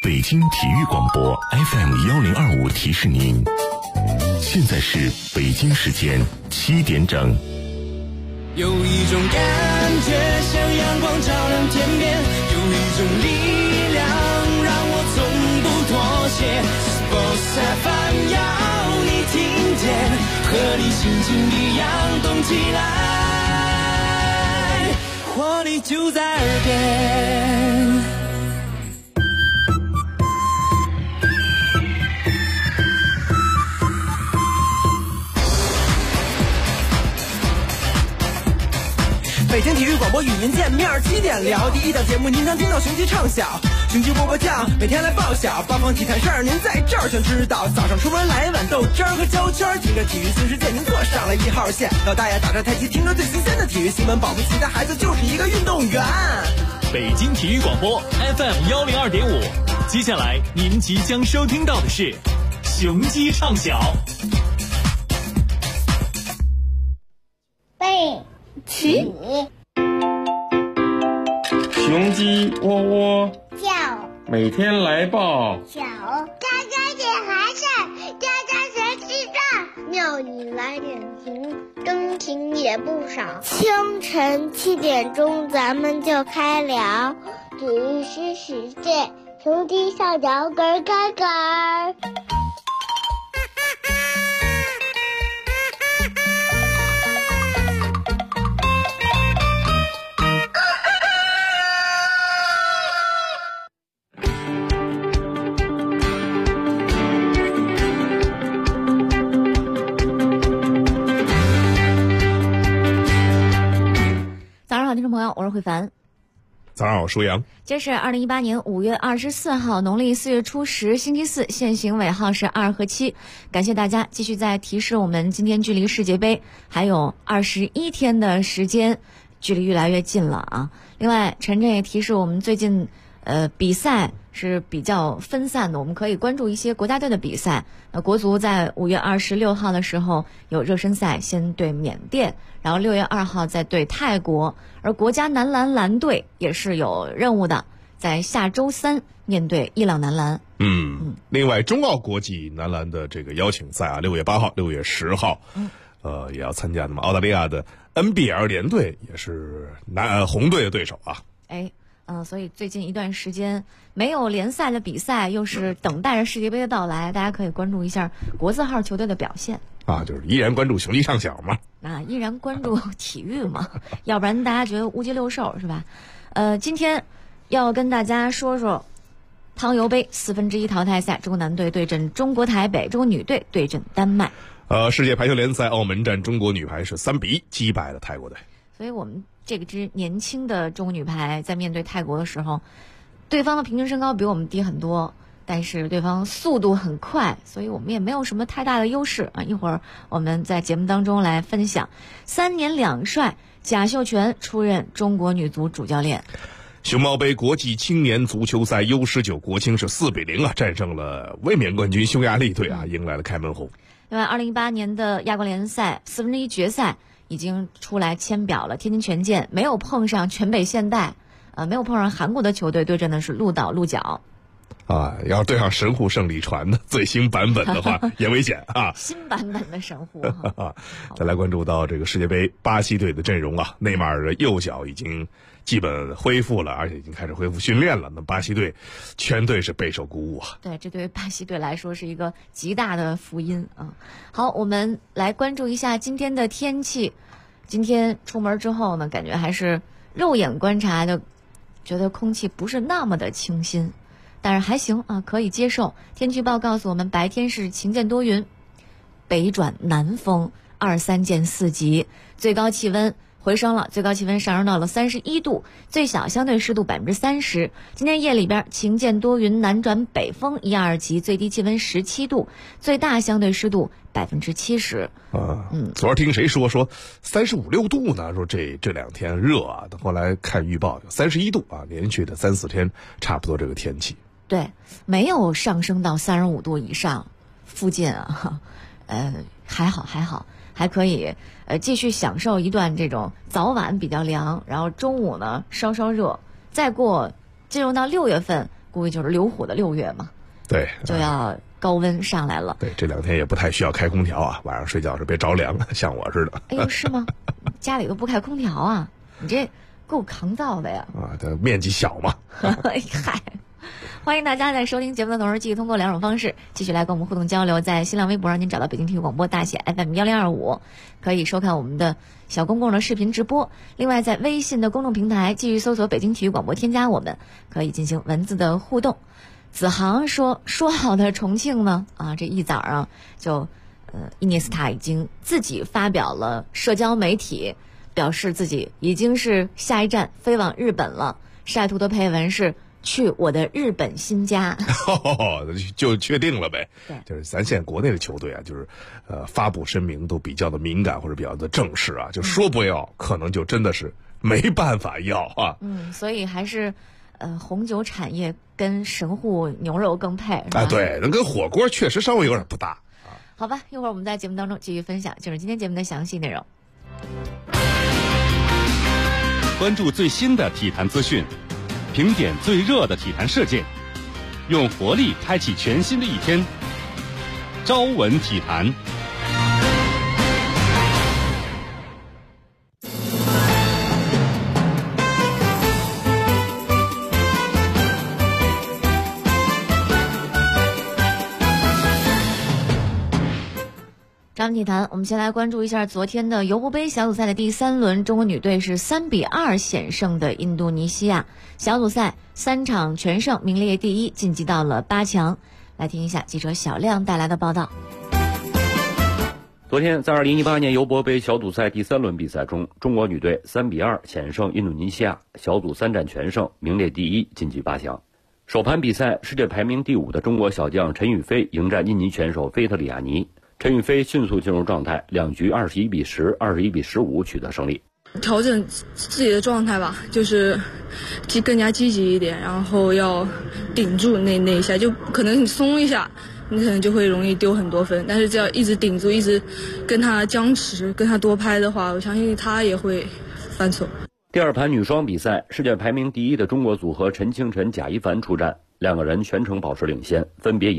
北京体育广播 FM1025提示您，现在是北京时间7点整。 有一种感觉像阳光照亮天边，有一种力量让我从不妥协。Sports FM 要你听见，和你心情一样动起来，活力就在耳边。北京体育广播与您见面，7点聊第一档节目，您能听到雄鸡唱晓，雄鸡波波跳，每天来报晓，八方体坛事儿您在这儿全知道。早上出门来碗豆汁儿和焦圈，听着体育新世界，您坐上了1号线。老大爷打着太极，听着最新鲜的体育新闻，保不齐的孩子就是一个运动员。 北京体育广播 FM102.5，接下来您即将收听到的是雄鸡唱晓。 背起雄鸡窝窝叫， 每天来报小家家点孩子，家家学习蛋，庙里来点情，真情也不少。清晨7点钟，咱们就开聊体育新世界，雄鸡上脚跟开杆。 听众朋友，我是慧凡。 早上好，舒阳。 这是2018年5月24号，农历4月初10，星期四，现行尾号是2和7。感谢大家继续在提示我们，今天距离世界杯还有21天的时间，距离越来越近了啊。另外，陈震也提示我们，最近比赛是比较分散的，我们可以关注一些国家队的比赛。国足在5月26号的时候有热身赛，先对缅甸，然后6月2号再对泰国。而国家男篮篮队也是有任务的，在下周3面对伊朗男篮。 另外中澳国际男篮的这个邀请赛啊，6月8号、6月10号，也要参加。那么澳大利亚的 NBL 联队也是红队的对手啊。 所以最近一段时间没有联赛的比赛，又是等待着世界杯的到来，大家可以关注一下国字号球队的表现啊，就是依然关注雄鸡唱晓嘛， 依然关注体育嘛，要不然大家觉得乌鸡六兽是吧？今天要跟大家说说汤尤杯1/4淘汰赛，中国男队对阵中国台北，中国女队对阵丹麦。 世界排球联赛澳门站中国女排是3-1击败了泰国队。 所以我们这支年轻的中国女排在面对泰国的时候，对方的平均身高比我们低很多，但是对方速度很快，所以我们也没有什么太大的优势啊。一会儿我们在节目当中来分享。3年2帅贾秀全出任中国女足主教练。 熊猫杯国际青年足球赛 U19 国青是4-0战胜了卫冕冠军匈牙利队啊，迎来了开门红。 另外2018年的亚冠联赛1/4决赛已经出来签表了，天津权健没有碰上全北现代，没有碰上韩国的球队，对阵的是鹿岛鹿角。 要对上神户胜利船的最新版本的话也危险啊！ 新版本的神户再来关注到这个世界杯巴西队的阵容啊，内马尔的右脚已经基本恢复了，而且已经开始恢复训练了。那巴西队全队是备受鼓舞啊！ 对，这对于巴西队来说是一个极大的福音啊！好，我们来关注一下今天的天气。今天出门之后呢，感觉还是肉眼观察就觉得空气不是那么的清新。但是还行啊，可以接受。天气预报告诉我们，白天是晴间多云，北转南风，2、3见4级，最高气温回升了，最高气温上升到了31度，最小相对湿度30%。今天夜里边晴间多云，南转北风1、2级，最低气温17度，最大相对湿度70%。 昨儿听谁说35、6度呢？说这2天热啊，后来看预报31度啊，连续的3、4天差不多这个天气。 对，没有上升到35度以上附近啊，还好，还可以继续享受一段这种早晚比较凉，然后中午呢稍热，再进入到6月份， 估计就是刘虎的6月嘛， 对， 就要高温上来了。 对，这2天也不太需要开空调啊，晚上睡觉时别着凉，像我似的。 哎呦，是吗？家里都不开空调啊？你这够抗造的呀！ 啊，它面积小嘛。 嗨。欢迎大家在收听节目的同时，继续通过2种方式继续来跟我们互动交流。在新浪微博上您找到北京体育广播大写 FM1025，可以收看我们的小公共的视频直播。另外在微信的公众平台继续搜索北京体育广播，添加我们，可以进行文字的互动。子航说好的重庆呢这一早上就伊涅斯塔已经自己发表了社交媒体，表示自己已经是下一站飞往日本了，晒图的配文是去我的日本新家。 就确定了呗。 对， 就是咱现在国内的球队啊，就是发布声明都比较的敏感或者比较的正式啊，就说不要可能就真的是没办法要啊。 所以还是红酒产业跟神户牛肉更配是吧？ 啊，对，那跟火锅确实稍微有点不大。 好吧，一会儿我们在节目当中继续分享就是今天节目的详细内容。 关注最新的体坛资讯，评点最热的体坛事件，用活力开启全新的一天。朝闻体坛。 朝闻体坛，我们先来关注一下昨天的尤伯杯小组赛的第3轮，中国女队是3-2险胜的印度尼西亚，小组赛3场全胜，名列第1，晋级到了8强。来听一下记者小亮带来的报道。 昨天在2018年尤伯杯小组赛第3轮比赛中，中国女队3-2险胜印度尼西亚，小组3战全胜，名列第1，晋级8强。首盘比赛，世界排名第5的中国小将陈雨菲迎战印尼选手菲特里亚尼。陈雨菲迅速进入状态，2局21-10、21-15取得胜利。 调整自己的状态吧，就是更加积极一点，然后要顶住那一下，就可能你松一下，你可能就会容易丢很多分。但是只要一直顶住，一直跟他僵持，跟他多拍的话，我相信他也会犯错。 第2盘女双比赛，世界排名第1的中国组合陈清晨、贾一凡出战，2个人全程保持领先，分别以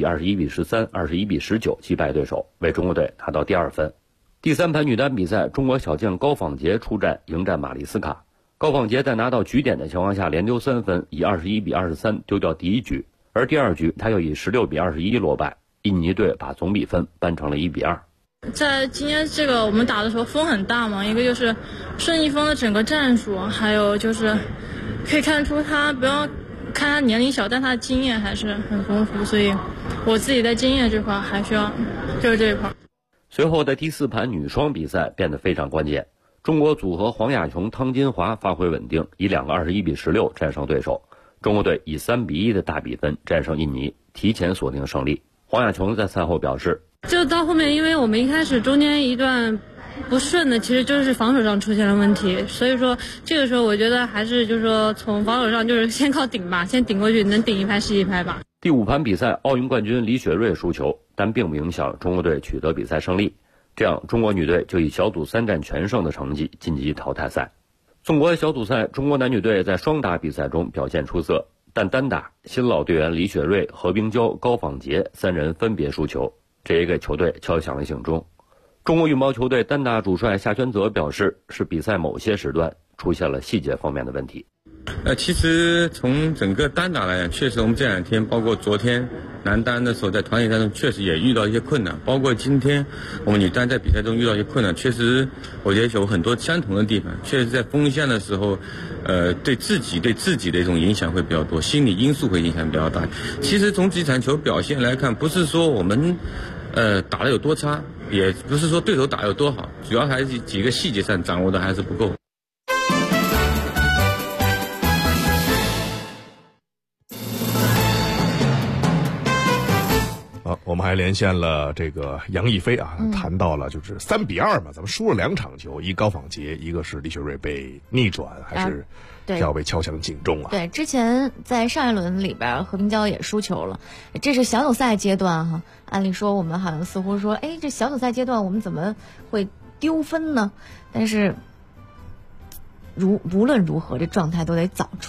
21-13、21-19击败对手，为中国队拿到第2分。第3盘女单比赛，中国小将高仿洁出战迎战马丽斯卡。高仿洁在拿到局点的情况下连丢3分，以21-23丢掉第1局，而第2局他又以16-21落败，印尼队把总比分扳成了1-2。 在今天这个我们打的时候风很大嘛，一个就是顺义峰的整个战术，还有就是可以看出他不要看他年龄小，但他的经验还是很丰富，所以我自己在经验这块还需要就是这一块。 随后的第4盘女双比赛变得非常关键，中国组合黄雅琼、汤金华发挥稳定，以2个21-16战胜对手，中国队以3-1的大比分战胜印尼，提前锁定胜利。黄雅琼在赛后表示， 就到后面因为我们一开始中间一段不顺的，其实就是防守上出现了问题，所以说这个时候我觉得还是就是说从防守上就是先靠顶吧，先顶过去，能顶一拍是一拍吧。 第5盘比赛，奥运冠军李雪芮输球，但并不影响中国队取得比赛胜利，这样中国女队就以小组3战全胜的成绩晋级淘汰赛。纵观小组赛，中国男女队在双打比赛中表现出色，但单打新老队员李雪芮、何冰娇、高仿洁3人分别输球，这也给球队敲响了警钟。中国羽毛球队单打主帅夏宣泽表示，是比赛某些时段出现了细节方面的问题。 其实从整个单打来讲，确实我们这2天，包括昨天男单的时候，在团体赛中确实也遇到一些困难，包括今天我们女单在比赛中遇到一些困难，确实我觉得有很多相同的地方。确实在锋线的时候，对自己的一种影响会比较多，心理因素会影响比较大。其实从这场球表现来看，不是说我们打得有多差，也不是说对手打得有多好，主要还是几个细节上掌握的还是不够。 我们还连线了这个杨逸飞啊，谈到了就是3-2嘛，咱们输了2场球，一高仿洁，一个是李雪芮被逆转，还是要被敲响警钟啊？ 对，之前在上一轮里边，何冰娇也输球了，这是小组赛阶段哈。按理说我们好像似乎说，哎，这小组赛阶段我们怎么会丢分呢？但是无论如何，这状态都得早出。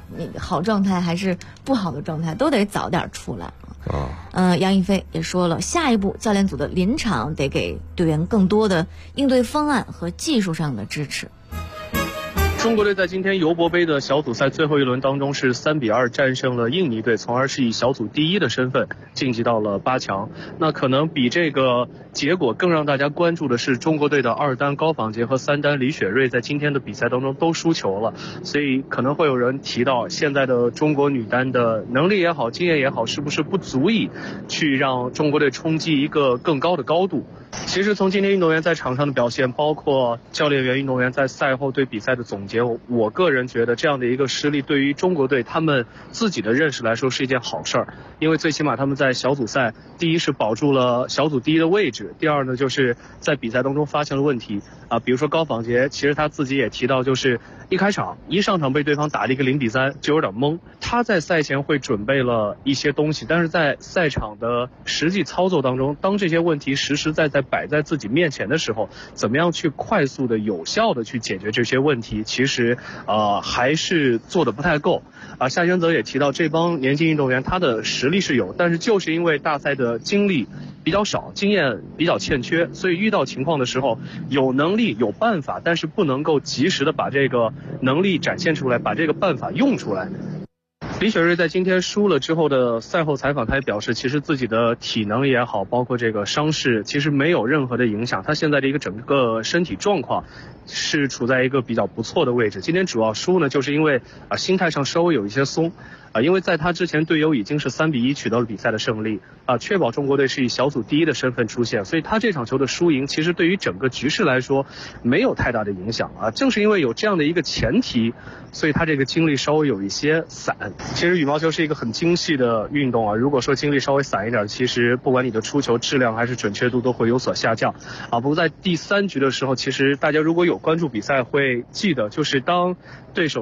那个好状态还是不好的状态，都得早点出来杨一飞也说了，下一步教练组的临场得给队员更多的应对方案和技术上的支持。 中国队在今天尤伯杯的小组赛最后一轮当中是3-2战胜了印尼队，从而是以小组第一的身份晋级到了8强。那可能比这个结果更让大家关注的是，中国队的2单高仿洁和3单李雪芮在今天的比赛当中都输球了，所以可能会有人提到现在的中国女单的能力也好，经验也好，是不是不足以去让中国队冲击一个更高的高度。其实从今天运动员在场上的表现，包括教练员、运动员在赛后对比赛的总结，我个人觉得这样的一个失利对于中国队他们自己的认识来说是一件好事儿，因为最起码他们在小组赛，第一是保住了小组第一的位置，第二呢就是在比赛当中发现了问题比如说高仿洁，其实他自己也提到，就是一上场被对方打了一个0-3，就有点懵。他在赛前会准备了一些东西，但是在赛场的实际操作当中，当这些问题实实在在摆在自己面前的时候，怎么样去快速的有效的去解决这些问题，其实还是做的不太够夏轩泽也提到，这帮年轻运动员他的实力是有，但是就是因为大赛的经历比较少，经验比较欠缺，所以遇到情况的时候有能力有办法，但是不能够及时的把这个能力展现出来，把这个办法用出来。李雪芮在今天输了之后的赛后采访，他也表示，其实自己的体能也好，包括这个伤势，其实没有任何的影响。他现在的一个整个身体状况是处在一个比较不错的位置。今天主要输呢，就是因为心态上稍微有一些松因为在他之前队友已经是3-1取得了比赛的胜利确保中国队是以小组第一的身份出现，所以他这场球的输赢其实对于整个局势来说没有太大的影响正是因为有这样的一个前提，所以他这个精力稍微有一些散。其实羽毛球是一个很精细的运动如果说精力稍微散一点，其实不管你的出球质量还是准确度都会有所下降不过在第3局的时候，其实大家如果有关注比赛会记得，就是当对手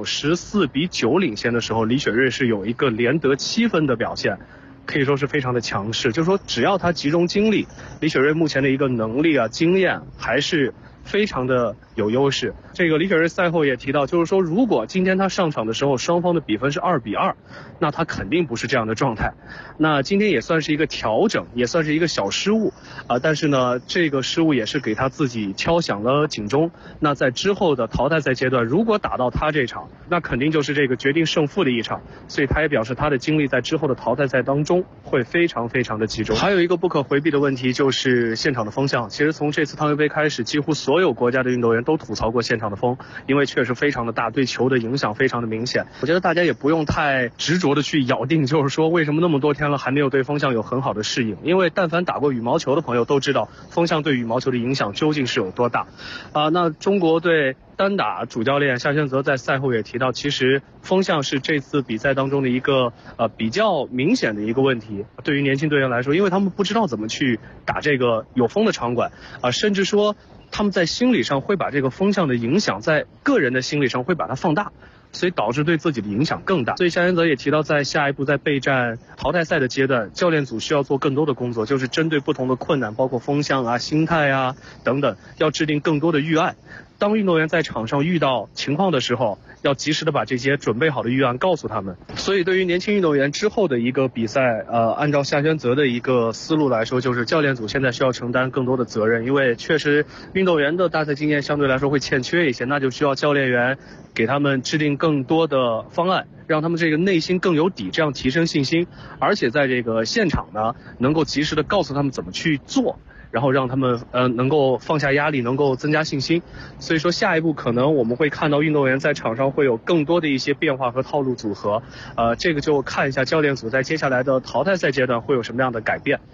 14-9领先的时候，李雪芮是有一个连得7分的表现，可以说是非常的强势。就是说只要他集中精力，李雪芮目前的一个能力经验还是非常的有优势。这个李雪芮赛后也提到，就是说如果今天他上场的时候双方的比分是2-2，那他肯定不是这样的状态。那今天也算是一个调整，也算是一个小失误但是呢这个失误也是给他自己敲响了警钟。那在之后的淘汰赛阶段，如果打到他这场，那肯定就是这个决定胜负的一场，所以他也表示他的精力在之后的淘汰赛当中会非常非常的集中。还有一个不可回避的问题就是现场的风向。其实从这次汤尤杯开始，几乎所有国家的运动员都吐槽过现场的风，因为确实非常的大，对球的影响非常的明显。我觉得大家也不用太执着的去咬定，就是说为什么那么多天了还没有对风向有很好的适应，因为但凡打过羽毛球的朋友都知道风向对羽毛球的影响究竟是有多大那中国队单打主教练夏轩泽在赛后也提到，其实风向是这次比赛当中的一个比较明显的一个问题。对于年轻队员来说，因为他们不知道怎么去打这个有风的场馆甚至说他们在心理上会把这个风向的影响在个人的心理上会把它放大，所以导致对自己的影响更大。所以夏轩泽也提到，在下一步在备战淘汰赛的阶段，教练组需要做更多的工作，就是针对不同的困难，包括风向心态等等，要制定更多的预案。当运动员在场上遇到情况的时候，要及时的把这些准备好的预案告诉他们。所以对于年轻运动员之后的一个比赛按照夏轩泽的一个思路来说，就是教练组现在需要承担更多的责任，因为确实运动员的大赛经验相对来说会欠缺一些，那就需要教练员给他们制定更多的方案，让他们这个内心更有底，这样提升信心，而且在这个现场呢能够及时的告诉他们怎么去做，然后让他们能够放下压力，能够增加信心。所以说下一步可能我们会看到运动员在场上会有更多的一些变化和套路组合这个就看一下教练组在接下来的淘汰赛阶段会有什么样的改变。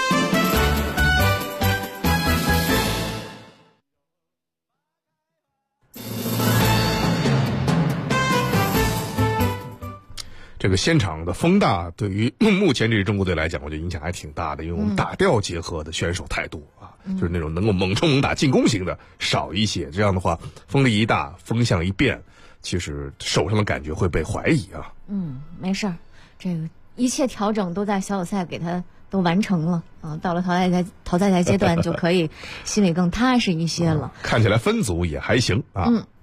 这个现场的风大对于目前这支中国队来讲，我觉得影响还挺大的，因为我们打调结合的选手太多就是那种能够猛冲猛打进攻型的少一些，这样的话风力一大，风向一变，其实手上的感觉会被怀疑没事儿，这个一切调整都在小组赛给他都完成了到了淘汰赛阶段就可以心里更踏实一些了。 看起来分组也还行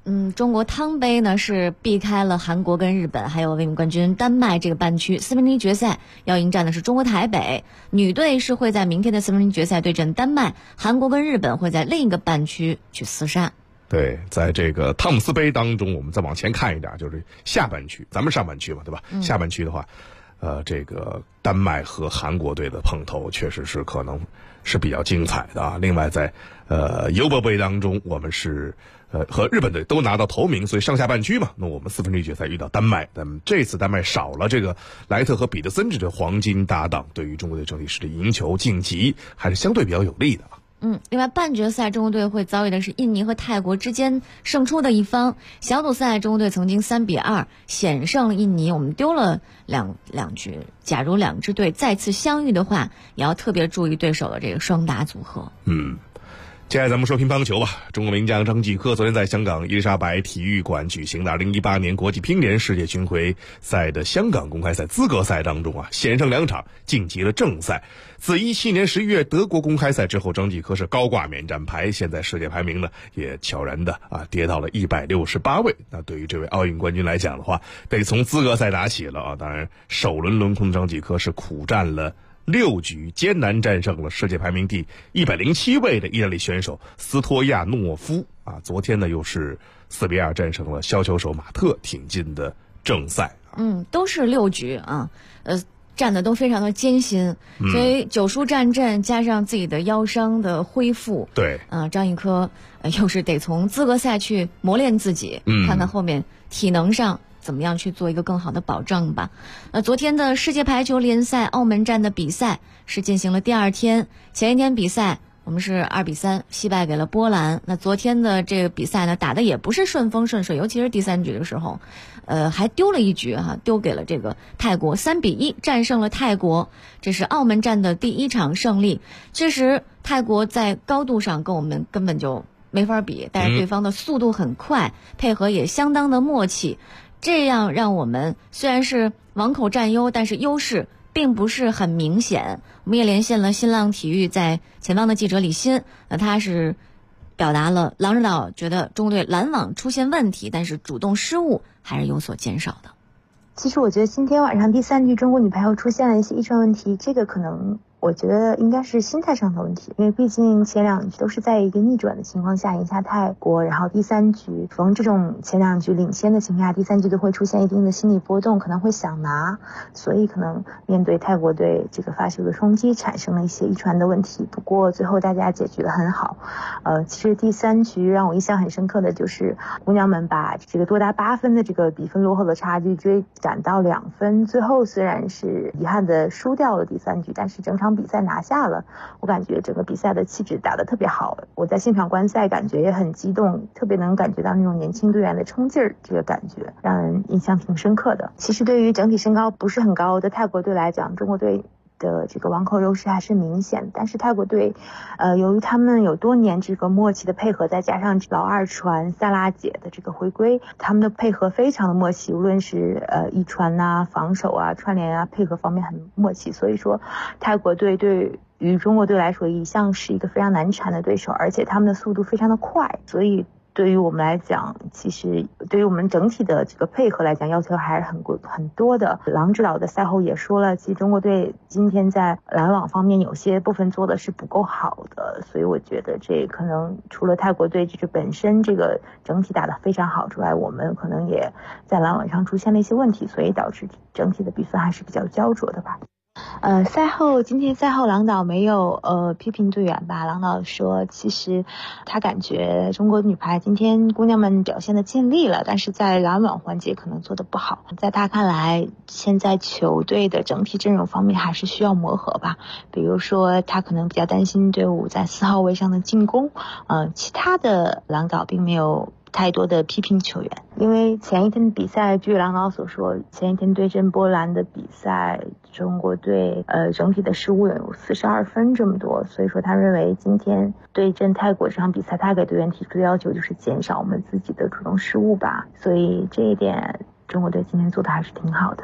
中国汤杯呢是避开了韩国跟日本还有卫冕冠军丹麦这个半区，四分之一决赛要迎战的是中国台北。女队是会在明天的四分之一决赛对阵丹麦，韩国跟日本会在另一个半区去厮杀。 对，在这个汤姆斯杯当中，我们再往前看一点，就是下半区，咱们上半区嘛，对吧？下半区的话，这个丹麦和韩国队的碰头确实是可能是比较精彩的啊。另外在尤伯杯当中，我们是和日本队都拿到头名，所以上下半区嘛，那我们四分之一决赛遇到丹麦，那么这次丹麦少了这个莱特和彼得森这对黄金搭档，对于中国队整体实力赢球晋级还是相对比较有利的啊。 另外半决赛中国队会遭遇的是印尼和泰国之间胜出的一方。小组赛中国队曾经3-2险胜了印尼，我们丢了两局。假如两支队再次相遇的话，也要特别注意对手的这个双打组合。 接下来咱们说乒乓球吧。中国名将张继科昨天在香港伊丽莎白体育馆举行的2018年国际乒联世界巡回赛的香港公开赛资格赛当中险胜2场晋级了正赛。自17年11月德国公开赛之后，张继科是高挂免战牌，现在世界排名呢也悄然的跌到了168位。那对于这位奥运冠军来讲的话，得从资格赛打起了当然首轮轮空的张继科是苦战了6局，艰难战胜了世界排名第107位的意大利选手斯托亚诺夫昨天呢又是4-2战胜了削球手马特，挺进的正赛。 都是6局战的都非常的艰辛，所以9输战阵加上自己的腰伤的恢复， 对， 张继科又是得从资格赛去磨练自己，看看后面体能上怎么样去做一个更好的保证吧。昨天的世界排球联赛澳门站的比赛是进行了第2天，前一天比赛我们是2-3惜败给了波兰。那昨天的这个比赛呢，打的也不是顺风顺水，尤其是第3局的时候，还丢了一局丢给了这个泰国，3-1战胜了泰国，这是澳门站的第1场胜利。确实，泰国在高度上跟我们根本就没法比，但是对方的速度很快，配合也相当的默契，这样让我们虽然是网口占优，但是优势并不是很明显。我们也连线了新浪体育在前方的记者李欣，那他是表达了郎指导觉得中国队拦网出现问题，但是主动失误还是有所减少的。 其实我觉得今天晚上第3局中国女排又出现了一些异常问题，这个可能我觉得应该是心态上的问题，因为毕竟前2局都是在一个逆转的情况下赢下泰国，然后第3局逢这种前2局领先的情况下，第3局都会出现一定的心理波动，可能会想拿，所以可能面对泰国队这个发球的冲击产生了一些遗传的问题。不过最后大家解决得很好。其实第3局让我印象很深刻的就是姑娘们把这个多达8分的这个比分落后的差距追赶到2分，最后虽然是遗憾的输掉了第3局，但是整场比赛拿下了。我感觉整个比赛的气质打得特别好，我在现场观赛感觉也很激动，特别能感觉到那种年轻队员的冲劲儿，这个感觉让人印象挺深刻的。其实对于整体身高不是很高的泰国队来讲，中国队的这个网口优势还是明显，但是泰国队由于他们有多年这个默契的配合，再加上老二传萨拉姐的这个回归，他们的配合非常的默契，无论是一传防守串联配合方面很默契，所以说泰国队对于中国队来说一向是一个非常难缠的对手，而且他们的速度非常的快，所以对于我们来讲，其实对于我们整体的这个配合来讲，要求还是很多的。郎指导的赛后也说了，其实中国队今天在拦网方面有些部分做的是不够好的，所以我觉得这可能除了泰国队就是本身这个整体打得非常好之外，我们可能也在拦网上出现了一些问题，所以导致整体的比分还是比较焦灼的吧。今天赛后郎导没有批评队员吧，郎导说其实他感觉中国女排今天姑娘们表现的尽力了，但是在拦网环节可能做得不好，在他看来现在球队的整体阵容方面还是需要磨合吧，比如说他可能比较担心队伍在4号位上的进攻，其他的郎导并没有太多的批评球员，因为前一天的比赛，据郎导所说，前一天对阵波兰的比赛，中国队整体的失误有42分这么多，所以说他认为今天对阵泰国这场比赛，他给队员提出的要求就是减少我们自己的主动失误吧，所以这一点中国队今天做的还是挺好的。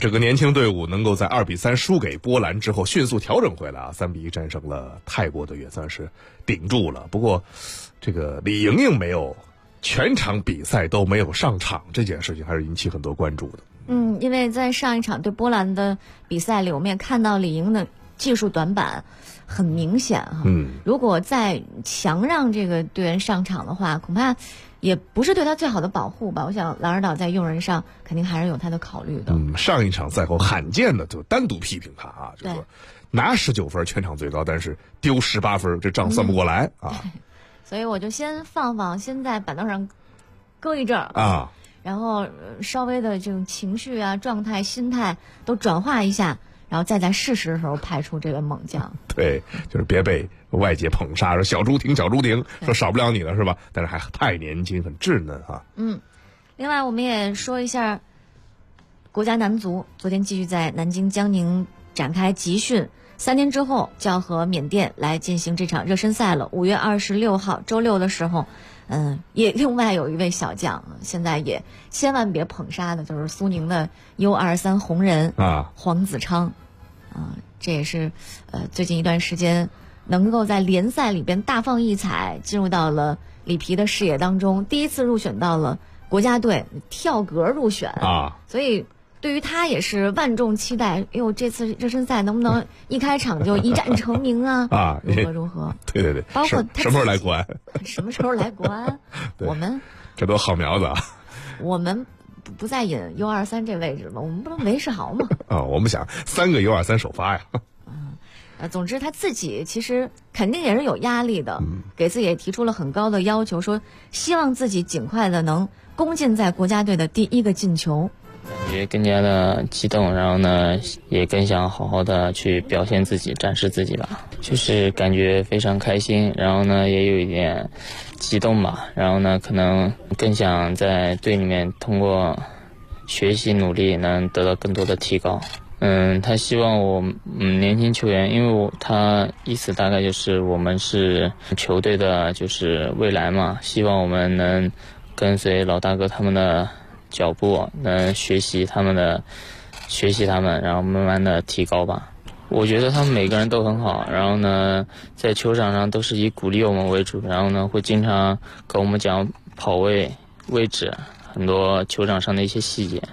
这个年轻队伍能够在2比3输给波兰之后迅速调整回来啊，3比1战胜了泰国队，也算是顶住了。不过这个李盈莹没有全场比赛都没有上场，这件事情还是引起很多关注的。 因为在上一场对波兰的比赛里，我们也看到李盈的技术短板很明显哈。如果再强让这个队员上场的话，恐怕也不是对他最好的保护吧。我想郎尔岛在用人上肯定还是有他的考虑的。 上一场赛后罕见的就单独批评他啊，就是说拿19分全场最高，但是丢18分，这账算不过来啊。 所以我就先先在板凳上搁一阵儿啊， 然后稍微的这种情绪啊、状态、心态都转化一下，然后再在适时的时候派出这个猛将。 对，就是别被外界捧杀，说小猪婷，说少不了你了是吧？但是还太年轻，很稚嫩啊。 另外我们也说一下国家男足，昨天继续在南京江宁展开集训，3天之后就要和缅甸来进行这场热身赛了。5月26号周六的时候，也另外有一位小将，现在也千万别捧杀的，就是苏宁的 U23 红人黄子昌这也是最近一段时间能够在联赛里边大放异彩，进入到了里皮的视野当中，第一次入选到了国家队，跳格入选所以对于他也是万众期待。这次热身赛能不能一开场就一战成名啊？如何？ 对， 包括他什么时候来国安？ 什么时候来国安？我们这都好苗子啊！ 我们不再引 U23 这位置吗？我们不能韦世豪吗？ 我们想3个 U23 首发呀。 总之他自己其实肯定也是有压力的，给自己也提出了很高的要求，说希望自己尽快的能攻进在国家队的第1个进球。 感觉更加的激动，然后呢也更想好好的去表现自己，展示自己吧，就是感觉非常开心，然后呢也有一点激动吧，然后呢可能更想在队里面通过学习努力能得到更多的提高。他希望我年轻球员，因为他意思大概就是我们是球队的就是未来嘛，希望我们能跟随老大哥他们的脚步，能学习他们，然后慢慢的提高吧。我觉得他们每个人都很好，然后呢在球场上都是以鼓励我们为主，然后呢会经常跟我们讲跑位置，很多球场上的一些细节。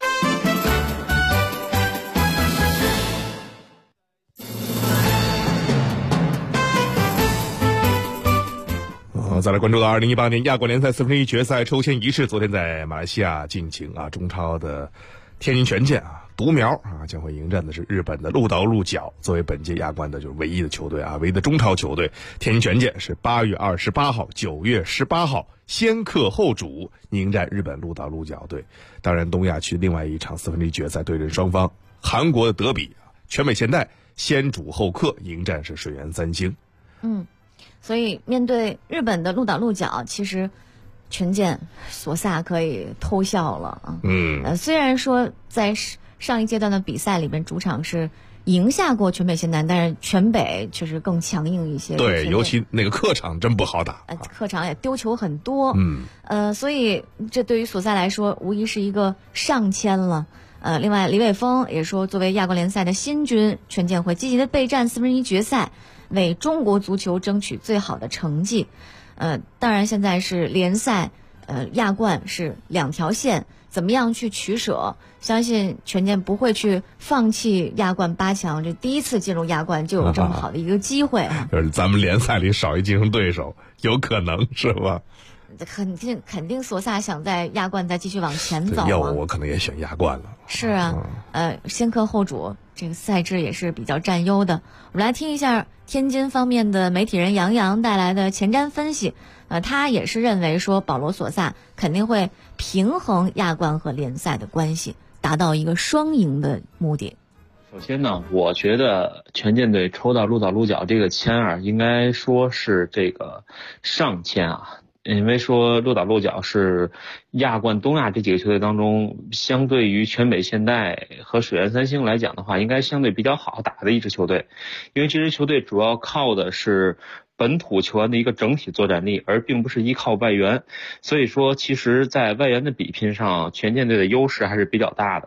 再来关注到2018年亚冠联赛4分之一决赛抽签仪式，昨天在马来西亚进行中超的天津权健独苗将会迎战的是日本的鹿岛鹿角，作为本届亚冠的就是唯一的球队唯一的中超球队，天津权健是8月28号、9月18号先客后主迎战日本鹿岛鹿角队。当然，东亚区另外一场4分之一决赛对阵双方韩国的德比，全美现代先主后客迎战是水原三星。 所以面对日本的鹿岛鹿角，其实权健索萨可以偷笑了虽然说在上一阶段的比赛里面主场是赢下过全北现代，但是全北确实更强硬一些。 对，尤其那个客场真不好打客场也丢球很多所以这对于索萨来说无疑是一个上签了。另外李玮峰也说，作为亚冠联赛的新军，权健会积极的备战4分之一决赛，为中国足球争取最好的成绩。当然现在是联赛亚冠是2条线，怎么样去取舍，相信权健不会去放弃亚冠8强，这第一次进入亚冠就有这么好的一个机会就是咱们联赛里少一竞争对手，有可能是吧？ 肯定索萨想在亚冠再继续往前走要我可能也选亚冠了。 是先客后主这个赛制也是比较占优的。我们来听一下天津方面的媒体人杨洋带来的前瞻分析。他也是认为说保罗索萨肯定会平衡亚冠和联赛的关系，达到一个双赢的目的。 首先呢，我觉得权健队抽到鹿岛鹿角这个签应该说是这个上签因为说鹿岛鹿角是亚冠东亚这几个球队当中，相对于全北现代和水原三星来讲的话，应该相对比较好打的一支球队。因为这支球队主要靠的是本土球员的一个整体作战力，而并不是依靠外援。所以说其实在外援的比拼上，权健队的优势还是比较大的。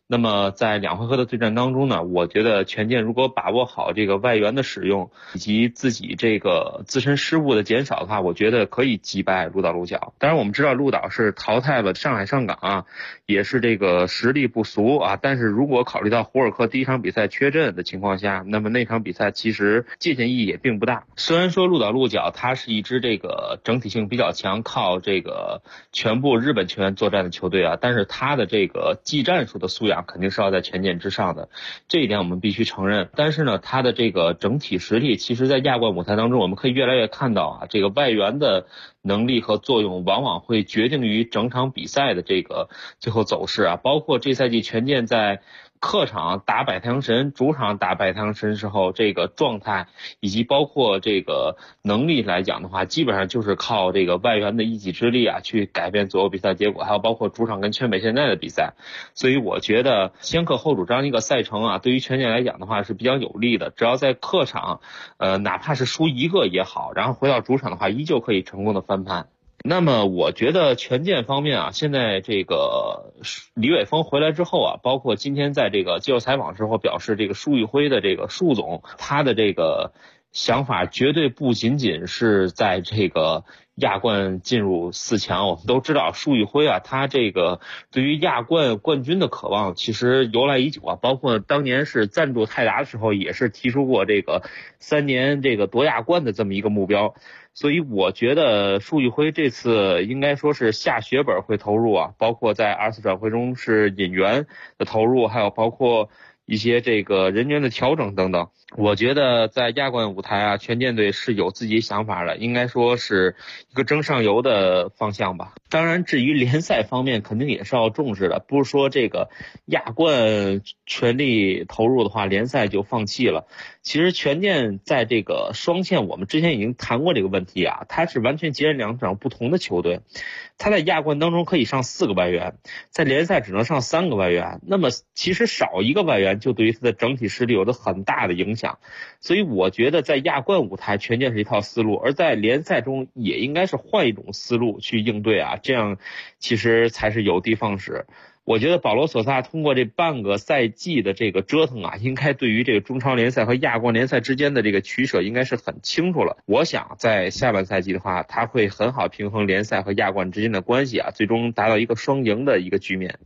那么在2回合的对战当中呢，我觉得权健如果把握好这个外援的使用，以及自己这个自身失误的减少的话，我觉得可以击败鹿岛鹿角。当然我们知道鹿岛是淘汰了上海上港啊，也是这个实力不俗啊，但是如果考虑到胡尔克第一场比赛缺阵的情况下，那么那场比赛其实借鉴意义也并不大。虽然说鹿岛鹿角它是一支这个整体性比较强，靠这个全部日本球员作战的球队啊，但是它的这个技战术的素养肯定是要在权健之上的，这一点我们必须承认。但是呢，它的这个整体实力，其实在亚冠舞台当中，我们可以越来越看到啊，这个外援的能力和作用往往会决定于整场比赛的这个最后走势啊。包括这赛季权健在客场打百太阳神，主场打百太阳神时候这个状态，以及包括这个能力来讲的话，基本上就是靠这个外援的一己之力啊，去改变左右比赛结果，还有包括主场跟全北现代的比赛。所以我觉得先克后主这样一个赛程啊，对于权健来讲的话是比较有利的。只要在客场哪怕是输一个也好，然后回到主场的话，依旧可以成功的翻盘。那么我觉得权健方面啊，现在这个李玮峰回来之后啊，包括今天在这个接受采访时候表示，这个舒玉辉的这个舒总，他的这个想法绝对不仅仅是在这个亚冠进入4强。我们都知道舒玉辉啊，他这个对于亚冠冠军的渴望其实由来已久啊，包括当年是赞助泰达的时候也是提出过这个3年这个夺亚冠的这么一个目标。所以我觉得舒玉辉这次应该说是下血本会投入啊，包括在2次转会中是引援的投入，还有包括一些这个人员的调整等等。我觉得在亚冠舞台啊，权健队是有自己想法的，应该说是一个争上游的方向吧。当然至于联赛方面肯定也是要重视的，不是说这个亚冠全力投入的话，联赛就放弃了。其实权健在这个双线，我们之前已经谈过这个问题啊，他是完全截然两种不同的球队。他在亚冠当中可以上4个外援，在联赛只能上3个外援，那么其实少一个外援就对于他的整体实力有着很大的影响。所以我觉得在亚冠舞台权健是一套思路，而在联赛中也应该是换一种思路去应对啊，这样其实才是有的放矢。我觉得保罗索萨通过这半个赛季的这个折腾啊，应该对于这个中超联赛和亚冠联赛之间的这个取舍应该是很清楚了。我想在下半赛季的话，他会很好平衡联赛和亚冠之间的关系啊，最终达到一个双赢的一个局面。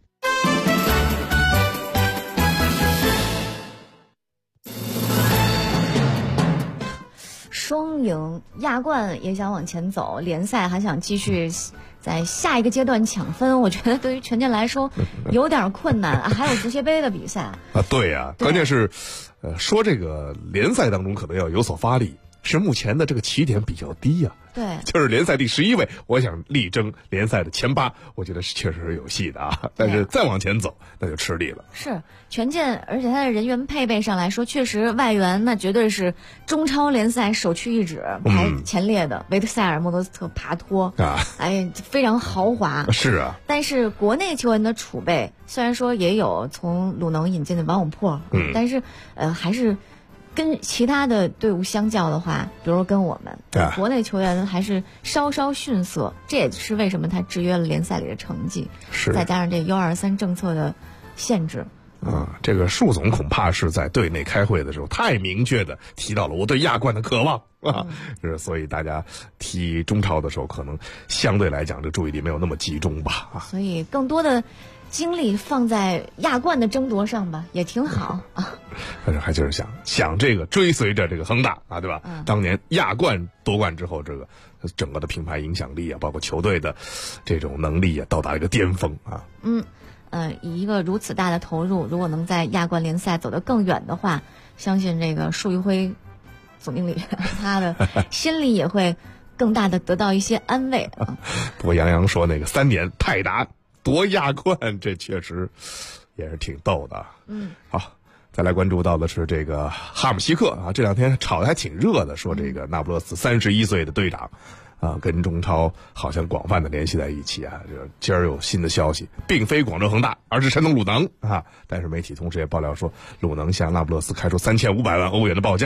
双赢，亚冠也想往前走，联赛还想继续在下一个阶段抢分，我觉得对于权健来说有点困难。还有足协杯的比赛啊， 对呀，关键是说这个联赛当中可能要有所发力，是目前的这个起点比较低呀。 对， 就是联赛第11位，我想力争联赛的前8，我觉得是确实是有戏的啊。但是再往前走，那就吃力了。 是权健，而且他的人员配备上来说，确实外援那绝对是中超联赛首屈一指排前列的。维特塞尔、莫德斯特、帕托啊，哎，非常豪华。 是啊。 但是国内球员的储备，虽然说也有从鲁能引进的王永珀，但是还是。跟其他的队伍相较的话，比如说跟我们国内球员还是稍稍逊色，这也是为什么他制约了联赛里的成绩。 是， 再加上这123政策的限制。 这个舒总恐怕是在队内开会的时候太明确的提到了我对亚冠的渴望啊，所以大家踢中超的时候可能相对来讲这注意力没有那么集中吧。 所以更多的精力放在亚冠的争夺上吧，也挺好啊。 反正还就是想这个追随着这个恒大啊，对吧？当年亚冠夺冠之后，这个整个的品牌影响力啊，包括球队的这种能力啊，到达一个巅峰啊。 以一个如此大的投入，如果能在亚冠联赛走得更远的话，相信这个舒玉辉总经理他的心里也会更大的得到一些安慰啊。 不过杨洋说那个3年泰达夺亚冠，这确实也是挺逗的。好，再来关注到的是这个哈姆西克啊，这2天炒得还挺热的，说这个那不勒斯31岁的队长啊，跟中超好像广泛的联系在一起啊。这今儿有新的消息，并非广州恒大，而是山东鲁能啊。但是媒体同时也爆料说，鲁能向那不勒斯开出3500万欧元的报价，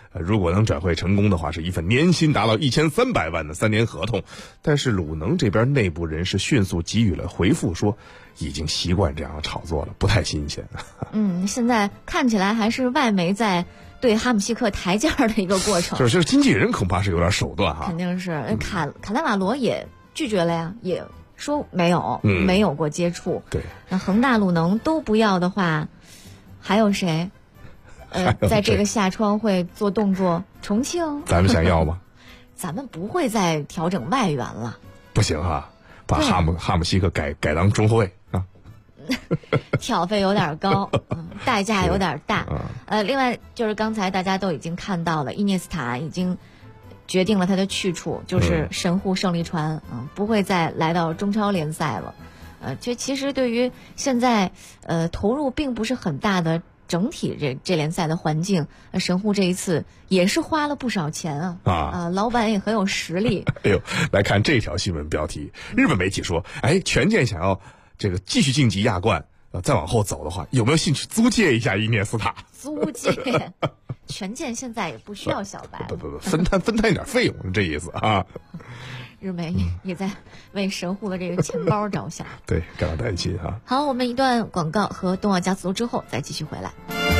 如果能转会成功的话，是一份年薪达到1300万的3年合同。但是鲁能这边内部人士迅速给予了回复，说已经习惯这样的炒作了，不太新鲜。 现在看起来还是外媒在对哈姆西克抬价的一个过程。 就是经纪人恐怕是有点手段哈。 肯定是，卡纳瓦罗也拒绝了呀，也说没有过接触。 对， 那恒大、鲁能都不要的话，还有谁？在这个夏窗会做动作？重庆， 咱们想要吗？ 咱们不会再调整外援了。 不行哈，把哈姆西克改当中后卫啊。 挑费有点高，代价有点大。另外就是刚才大家都已经看到了，伊涅斯塔已经决定了他的去处，就是神户胜利船，不会再来到中超联赛了。这其实对于现在投入并不是很大的整体这联赛的环境，神户这一次也是花了不少钱老板也很有实力。 哎呦，来看这条新闻标题，日本媒体说，权健想要这个继续晋级亚冠，再往后走的话，有没有兴趣租借一下伊涅斯塔？ 租借，权健现在也不需要小白， 不，分摊一点费用，这意思啊。 日媒也在为神户的这个钱包着想， 对，感到担心哈。 好，我们一段广告和冬奥加速度之后再继续回来。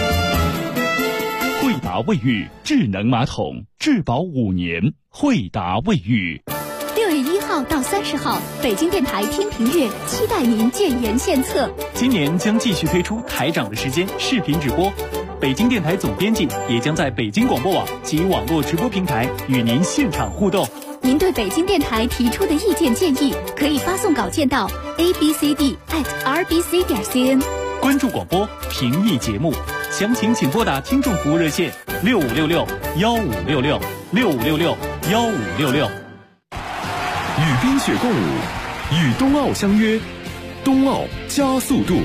惠达卫浴智能马桶，质保5年。惠达卫浴。 6月1号到30号，北京电台天平月期待您建言献策。 今年将继续推出台长的时间视频直播，北京电台总编辑也将在北京广播网及网络直播平台与您现场互动。 您对北京电台提出的意见建议，可以发送稿件到 abcd@rbc.cn。 关注广播，评议节目，详情请拨打听众服务热线6566-1566，6566-1566。 与冰雪共舞，与冬奥相约，冬奥加速度。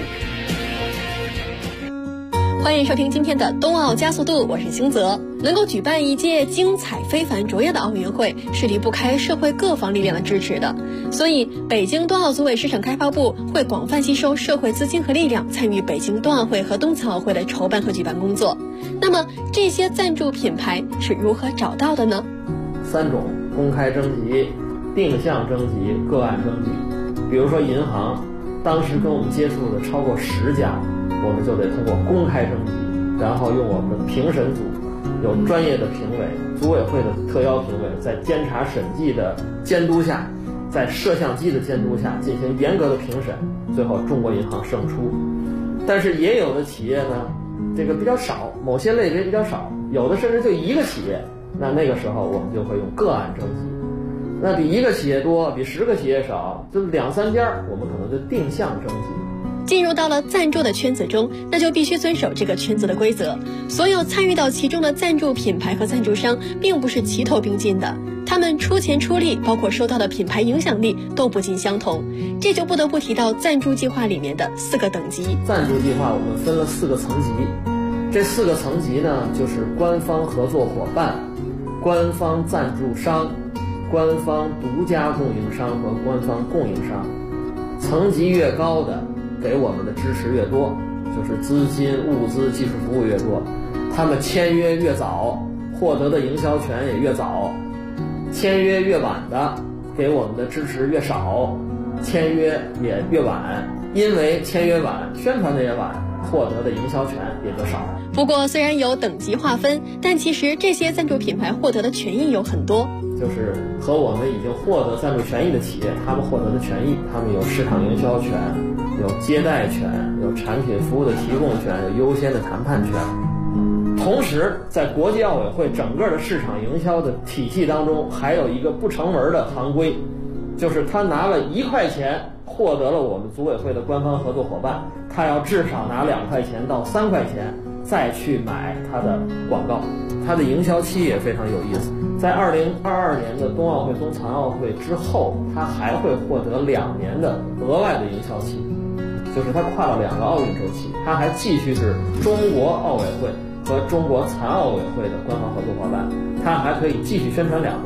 欢迎收听今天的冬奥加速度，我是星泽。能够举办一届精彩非凡卓越的奥运会，是离不开社会各方力量的支持的。所以，北京冬奥组委市场开发部会广泛吸收社会资金和力量，参与北京冬奥会和冬残奥会的筹办和举办工作。那么，这些赞助品牌是如何找到的呢 ？3种：公开征集、定向征集、个案征集。比如说银行，当时跟我们接触的超过10家。我们就得通过公开征集，然后用我们的评审组，有专业的评委，组委会的特邀评委，在监察审计的监督下，在摄像机的监督下进行严格的评审，最后中国银行胜出。但是也有的企业呢，这个比较少，某些类别比较少，有的甚至就1个企业，那个时候我们就会用个案征集。那比1个企业多，比10个企业少，就2、3家，我们可能就定向征集。 进入到了赞助的圈子中，那就必须遵守这个圈子的规则。所有参与到其中的赞助品牌和赞助商并不是齐头并进的，他们出钱出力，包括收到的品牌影响力都不尽相同。这就不得不提到赞助计划里面的4个等级。 赞助计划我们分了4个层级，这4个层级呢，就是官方合作伙伴、官方赞助商、官方独家供应商和官方供应商。层级越高的，给我们的支持越多，就是资金、物资、技术服务越多，他们签约越早，获得的营销权也越早；签约越晚的，给我们的支持越少，签约也越晚。因为签约晚，宣传的也晚，获得的营销权也就少。 不过，虽然有等级划分，但其实这些赞助品牌获得的权益有很多。 就是和我们已经获得赞助权益的企业，他们获得的权益，他们有市场营销权，有接待权，有产品服务的提供权，有优先的谈判权。同时，在国际奥委会整个的市场营销的体系当中，还有一个不成文的行规，就是他拿了1块钱获得了我们组委会的官方合作伙伴，他要至少拿2块钱到3块钱再去买他的广告。他的营销期也非常有意思，在2022年的冬奥会、冬残奥会之后，他还会获得2年的额外的营销期，就是他跨了2个奥运周期，他还继续是中国奥委会和中国残奥委会的官方合作伙伴，他还可以继续宣传2年。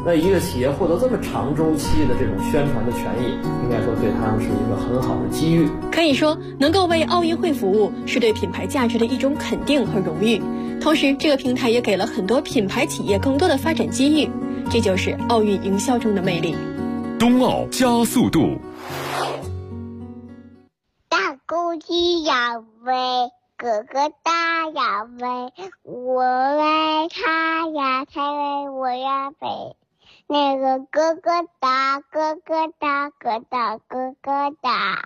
那一个企业获得这么长周期的这种宣传的权益，应该说对他们是一个很好的机遇。 可以说，能够为奥运会服务是对品牌价值的一种肯定和荣誉。同时，这个平台也给了很多品牌企业更多的发展机遇，这就是奥运营销中的魅力。 冬奥加速度。 大公鸡要飞，哥哥大要飞，我为他呀才为我呀飞。那个哥哥大，哥哥大，哥大，哥哥大。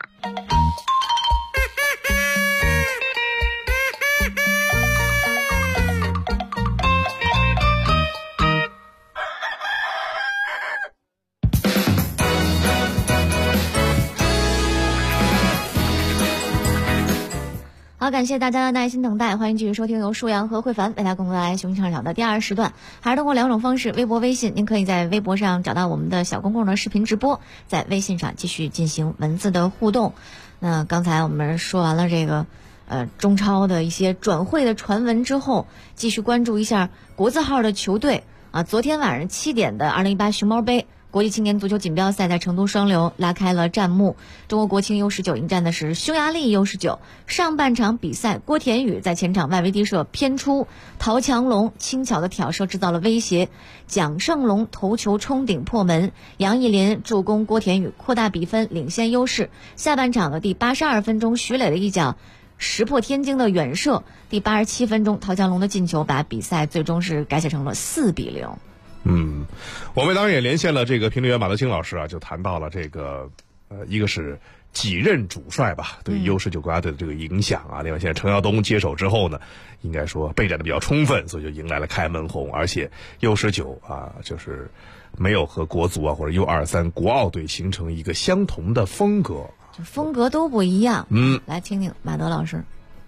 好，感谢大家的耐心等待，欢迎继续收听由舒阳和慧凡为大家共同带来雄起唱场的第二时段，还是通过两种方式，微博、微信，您可以在微博上找到我们的小公共的视频直播，在微信上继续进行文字的互动。那刚才我们说完了这个中超的一些转会的传闻之后，继续关注一下国字号的球队啊。昨天晚上7点的2018熊猫杯国际青年足球锦标赛在成都双流拉开了战幕，中国国青 U19 迎战的是匈牙利 U19。上半场比赛，郭田雨在前场外围低射偏出，陶强龙轻巧的挑射制造了威胁，蒋胜龙头球冲顶破门，杨毅林助攻郭田雨扩大比分，领先优势。下半场的第82分钟，徐磊的一脚石破天惊的远射，第87分钟陶强龙的进球把比赛最终是改写成了4-0。 我们当然也连线了这个评论员马德清老师啊，就谈到了这个一个是几任主帅吧对于 U19 国家队的这个影响啊，另外现在程耀东接手之后呢，应该说备战的比较充分，所以就迎来了开门红，而且 U19 啊就是没有和国足啊或者 U23 国奥队形成一个相同的风格， 就风格都不一样。来听听马德老师。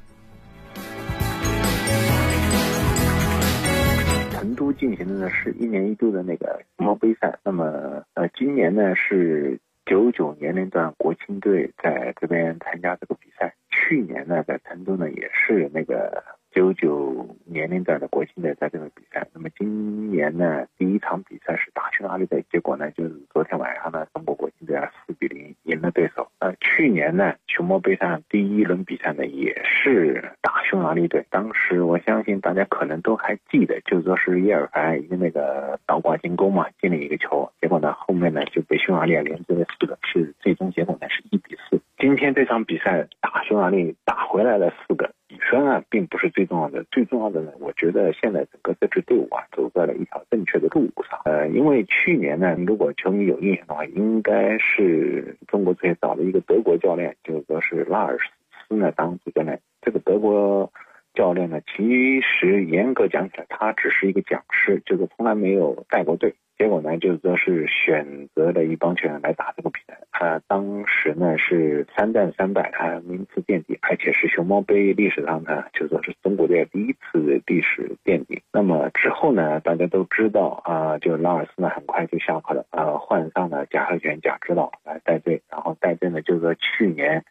成都进行的呢是1年1度的那个熊猫杯赛，那么今年呢是99年龄段国青队在这边参加这个比赛，去年呢在成都呢也是那个99年龄段的国青队在这个比赛，那么今年呢第一场比赛是打匈牙利队，结果呢就是昨天晚上呢中国国青队4-0赢了对手。去年呢熊猫杯上第一轮比赛呢也是打匈牙利队，当时我相信大家可能都还记得，就是说是叶尔凡一个那个倒挂进攻嘛，进了一个球，结果呢后面呢就被匈牙利连追了4个，是最终结果呢是1-4。今天这场比赛打匈牙利打回来了4个，比分啊并不是最重要的，最重要的呢我觉得现在整个这支队伍啊走在了一条正确的路上。因为去年呢如果球迷有印象的话，应该是中国队找了一个德国教练，就是说是拉尔斯呢当主教练。这个德国教练呢其实严格讲起来他只是一个讲师，就是从来没有带过队，结果呢就是说是选择了一帮球员来打这个比赛。当时呢是3战3败，名次垫底，而且是熊猫杯历史上呢就说是中国队第一次历史垫底。那么之后呢大家都知道就拉尔斯呢很快就下课了，换上了贾鹤全贾指导来带队，然后带队呢就是说去年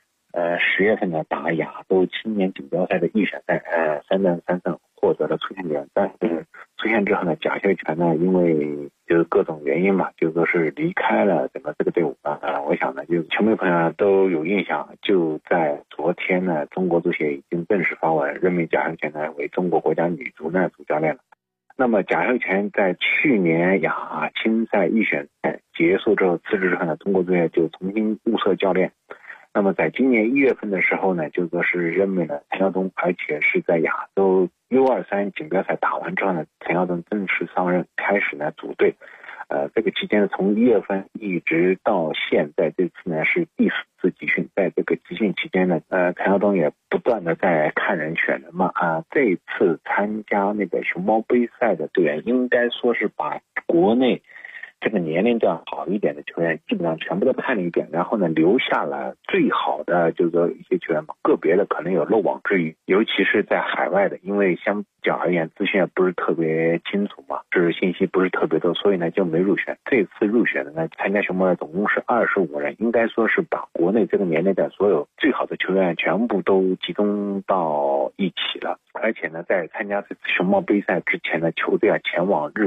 10月份呢打亚洲青年锦标赛的预选赛，3战3胜获得了出线权，但是出线之后呢贾秀全呢因为就是各种原因嘛，就说是离开了整个这个队伍我想呢就是球迷朋友都有印象，就在昨天呢中国足协已经正式发文任命贾秀全呢为中国国家女足呢主教练了。那么贾秀全在去年亚青赛预选赛结束之后辞职之后呢，中国足协就重新物色教练。那么在今年1月份的时候呢，就说是任命了陈耀东，而且是在亚洲 U23 锦标赛打完之后呢，陈耀东正式上任，开始呢组队。这个期间呢，从1月份一直到现在，这次呢是第4次集训。在这个集训期间呢，陈耀东也不断的在看人选人嘛。这一次参加那个熊猫杯赛的队员，应该说是把国内这个年龄段好一点的球员基本上全部都看了一遍，然后呢留下了最好的就是说一些球员嘛，个别的可能有漏网之鱼，尤其是在海外的，因为相较而言资讯也不是特别清楚嘛，是信息不是特别多，所以呢就没入选。这次入选的呢参加熊猫的总共是25人，应该说是把国内这个年龄段所有最好的球员全部都集中到一起了。而且呢在参加这次熊猫杯赛之前呢，球队前往日本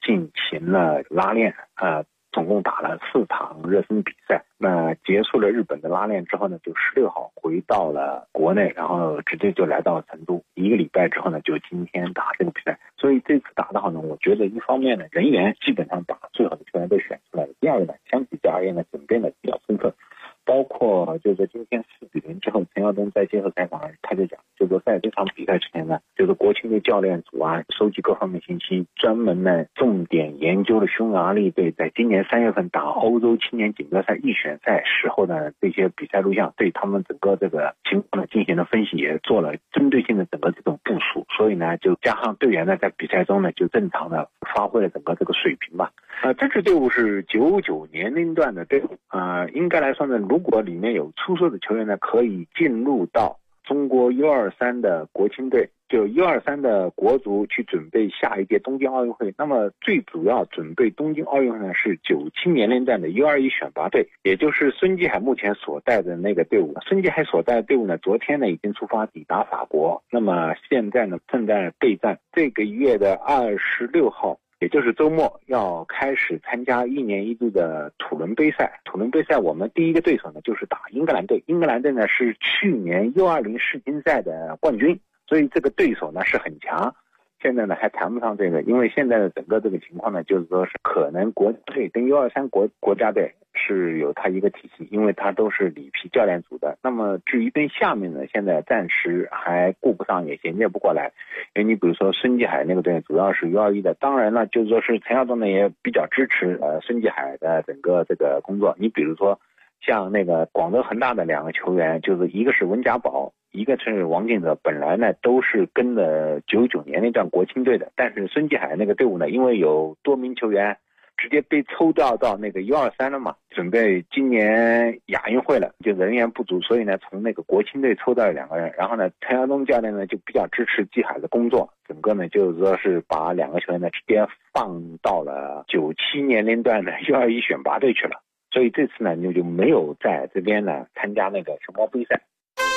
进行了拉练总共打了4场热身比赛。那结束了日本的拉练之后呢，就16号回到了国内，然后直接就来到成都。1个礼拜之后呢，就今天打这个比赛。所以这次打得好呢，我觉得一方面呢，人员基本上把最好的球员都选出来了。第二个呢，相比较而言呢，准备的比较充分。包括就是说今天4-0之后，陈耀东在接受采访他就讲，就是说在这场比赛之前呢，就是国青队教练组收集各方面信息，专门呢重点研究了匈牙利队在今年3月份打欧洲青年锦标赛预选赛时候呢这些比赛录像，对他们整个这个情况呢进行了分析，也做了针对性的整个这种部署。所以呢，就加上队员呢在比赛中呢就正常的发挥了整个这个水平吧。这支队伍是99年龄段的队伍应该来说呢，如果里面有出色的球员呢，可以进入到中国U23的国青队，就 U23的国足去准备下一届东京奥运会。那么最主要准备东京奥运会呢是97年龄段的 U21选拔队，也就是孙继海目前所带的那个队伍。孙继海所带的队伍呢，昨天呢已经出发抵达法国，那么现在呢正在备战。这个月的26号也就是周末要开始参加1年1度的土伦杯赛。土伦杯赛我们第一个对手呢就是打英格兰队。英格兰队呢是去年U20世乒赛的冠军，所以这个对手呢是很强。现在呢还谈不上这个，因为现在的整个这个情况呢，就是说是可能国家队跟U23国家队是有他一个体系，因为他都是里皮教练组的。那么至于跟下面呢，现在暂时还顾不上，也衔接不过来。因为你比如说孙继海那个队主要是U21的，当然了，就是说是陈耀东呢也比较支持孙继海的整个这个工作。你比如说像那个广州恒大的2个球员，就是一个是文家宝，一个是王敬哲，本来呢都是跟了99年那段国青队的，但是孙继海那个队伍呢，因为有多名球员直接被抽调到那个U23了嘛，准备今年亚运会了，就人员不足，所以呢从那个国青队抽到了2个人。然后呢陈耀东教练呢就比较支持继海的工作，整个呢就是说是把2个球员呢直接放到了97年龄段的U21选拔队去了。所以这次呢就没有在这边呢参加那个熊猫杯赛。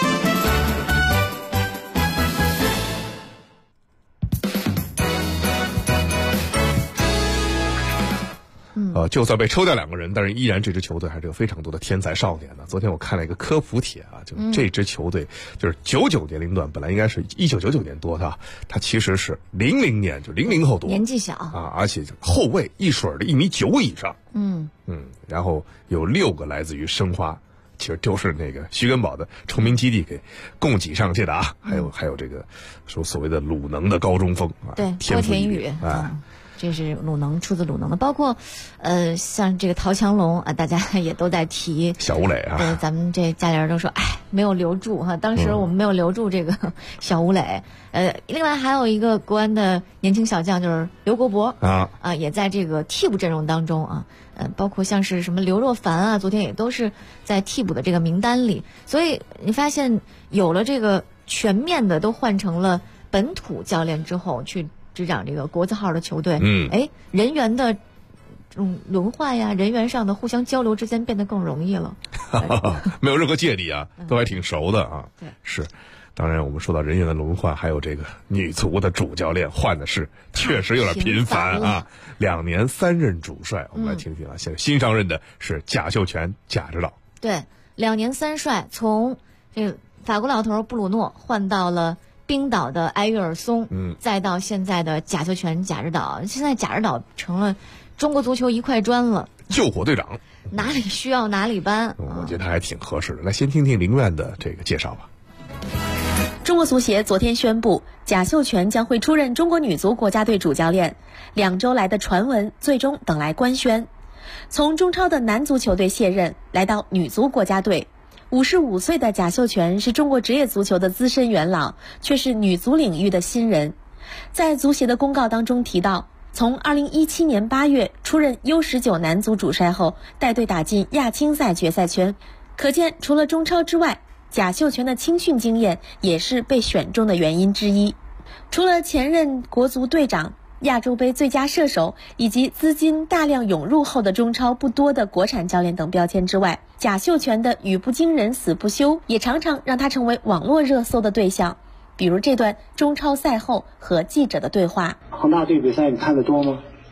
就算被抽掉2个人，但是依然这支球队还是有非常多的天才少年的。昨天我看了一个科普帖就这支球队就是99年龄段，本来应该是1999年多的，他其实是00年，就00后多， 年纪小而且后卫一水的1.9米以上，然后有6个来自于申花，其实就是那个徐根宝的崇明基地给供给上去的还有这个说所谓的鲁能的高中锋对，郭田雨这是鲁能，出自鲁能的，包括像这个陶强龙大家也都在提小吴磊对，咱们这家里人都说没有留住当时我们没有留住这个小吴磊。另外还有一个国安的年轻小将就是刘国博也在这个替补阵容当中包括像是什么刘若凡昨天也都是在替补的这个名单里。所以你发现有了这个全面的都换成了本土教练之后去执掌这个国字号的球队，人员的这种轮换呀，人员上的互相交流之间变得更容易了， 没有任何芥蒂都还挺熟的对， 是。当然我们说到人员的轮换，还有这个女足的主教练换的是确实有点频繁2年3任主帅。我们来听听现在新上任的是贾秀全贾指导。 对，2年3帅，从这个法国老头布鲁诺换到了冰岛的埃约尔松，再到现在的贾秀全贾指导。现在贾指导成了中国足球一块砖了， 救火队长， 哪里需要哪里搬。 我觉得还挺合适的。来，先听听林院的这个介绍吧。 中国足协昨天宣布，贾秀全将会出任中国女足国家队主教练。2周来的传闻最终等来官宣。从中超的男足球队卸任，来到女足国家队。55岁的贾秀全是中国职业足球的资深元老，却是女足领域的新人。在足协的公告当中提到，从2017年8月出任 U19 男足主帅后，带队打进亚青赛决赛圈。可见除了中超之外，贾秀全的青训经验也是被选中的原因之一。除了前任国足队长、亚洲杯最佳射手以及资金大量涌入后的中超不多的国产教练等标签之外，贾秀全的语不惊人死不休也常常让他成为网络热搜的对象。比如这段中超赛后和记者的对话。 恒大队比赛你看得多吗？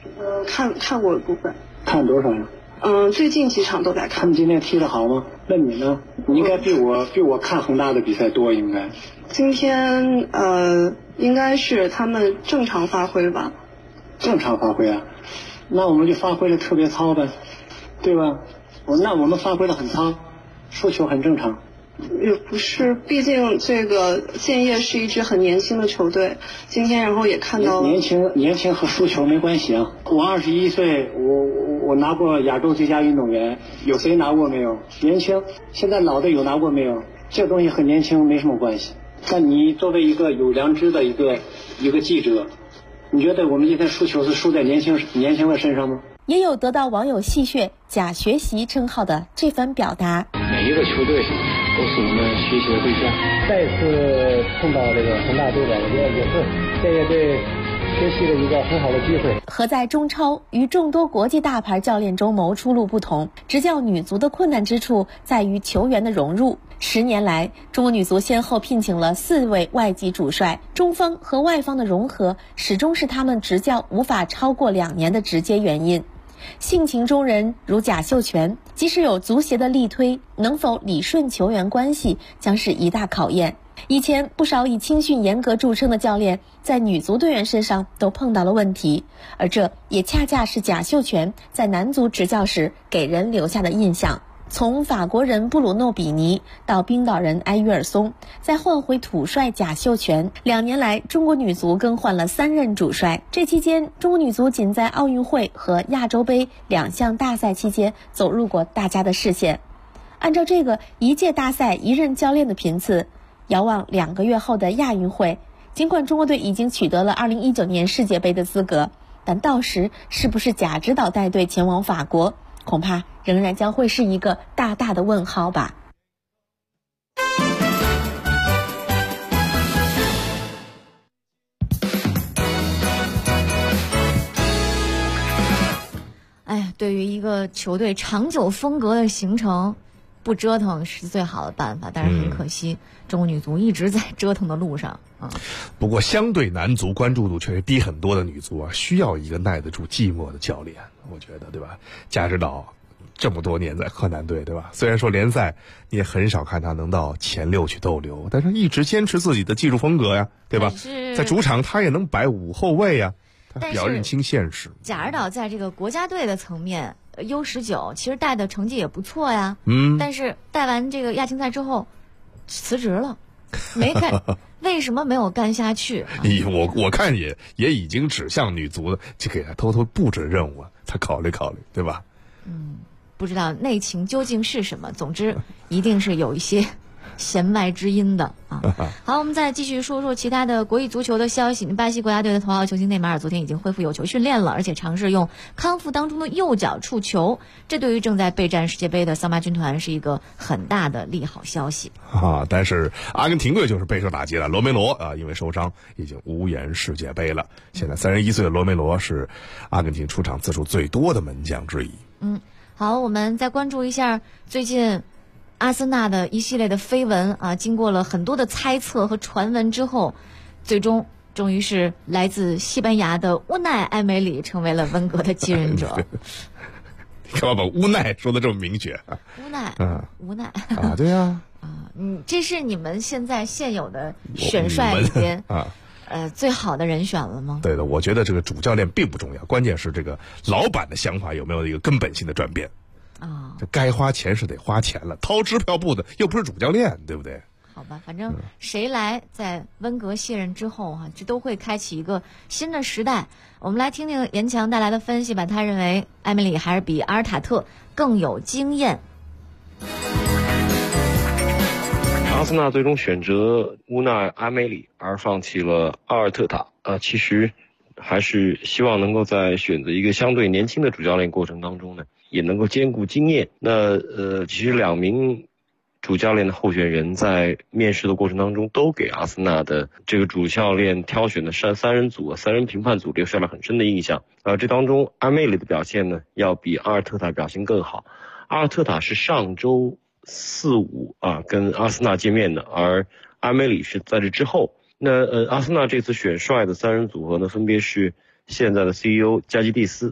看过一部分。 看多少呀？ 最近几场都在看。 他们今天踢得好吗？那你呢？你应该比我看恒大的比赛多，应该。 今天应该是他们正常发挥吧。 正常发挥啊？那我们就发挥的特别糙呗，对吧？那我们发挥的很糙，输球很正常。 也不是，毕竟这个建业是一支很年轻的球队，今天然后也看到了年轻和输球没关系啊。我21岁，我拿过亚洲最佳运动员，有谁拿过没有？年轻，现在老的有拿过没有？这东西和年轻没什么关系。但你作为一个有良知的一个记者，你觉得我们今天输球是输在年轻的身上吗？ 也有得到网友戏谑假学习称号的这番表达。 每一个球队都是我们学习的对象。再次碰到这个恒大队的，我觉得也是建业队学习的一个很好的机会。 和在中超与众多国际大牌教练中谋出路不同，执教女足的困难之处在于球员的融入。10年来，中国女足先后聘请了4位外籍主帅，中方和外方的融合始终是他们执教无法超过2年的直接原因。性情中人如贾秀全，即使有足协的力推，能否理顺球员关系将是一大考验。以前不少以青训严格著称的教练在女足队员身上都碰到了问题，而这也恰恰是贾秀全在男足执教时给人留下的印象。从法国人布鲁诺比尼到冰岛人埃约尔松，再换回土帅贾秀全，2年来中国女足更换了3任主帅。这期间，中国女足仅在奥运会和亚洲杯2项大赛期间走入过大家的视线。按照这个一届大赛一任教练的频次，遥望2个月后的亚运会，尽管中国队已经取得了2019年世界杯的资格，但到时是不是贾指导带队前往法国，恐怕仍然将会是一个大大的问号吧。对于一个球队长久风格的形成，不折腾是最好的办法，但是很可惜，中国女足一直在折腾的路上啊。 不过相对男足关注度确实低很多的女足啊，需要一个耐得住寂寞的教练，我觉得对吧？贾指导这么多年在河南队，对吧？虽然说联赛你也很少看他能到前6去逗留，但是一直坚持自己的技术风格呀，对吧？在主场他也能摆5后卫呀，他比较认清现实。 贾指导在这个国家队的层面，U19其实带的成绩也不错呀，但是带完这个亚青赛之后辞职了，没干。为什么没有干下去？ 我看也已经指向女足了，就给他偷偷布置任务，他考虑考虑，对吧？ 不知道内情究竟是什么，总之一定是有一些弦外之音的啊。好，我们再继续说说其他的国际足球的消息。巴西国家队的头号球星内马尔昨天已经恢复有球训练了，而且尝试用康复当中的右脚触球，这对于正在备战世界杯的桑巴军团是一个很大的利好消息但是阿根廷队就是备受打击了，罗梅罗因为受伤已经无缘世界杯了。现在31岁的罗梅罗是阿根廷出场次数最多的门将之一。 好，我们再关注一下最近阿森纳的一系列的绯闻啊，经过了很多的猜测和传闻之后，终于是来自西班牙的乌奈·埃梅里成为了温格的继任者。 你干嘛把乌奈说的这么明确？ 无奈啊，对呀这是你们现有的选帅里边最好的人选了吗？ 对的，我觉得这个主教练并不重要，关键是这个老板的想法有没有一个根本性的转变这该花钱是得花钱了，掏支票部的又不是主教练，对不对？ 好吧，反正谁来在温格卸任之后这都会开启一个新的时代。我们来听听严强带来的分析吧，他认为埃梅里还是比阿尔塔特更有经验。 阿森纳最终选择乌奈·埃梅里而放弃了阿尔特塔，其实还是希望能够在选择一个相对年轻的主教练过程当中呢，也能够兼顾经验。那其实2名主教练的候选人在面试的过程当中都给阿森纳的这个主教练挑选的三人组、3人评判组留下了很深的印象。这当中埃梅里的表现呢，要比阿尔特塔表现更好。阿尔特塔是上周4、5跟阿森纳见面的，而埃梅里是在这之后。那阿森纳这次选帅的3人组合呢，分别是现在的 CEO 加基蒂斯，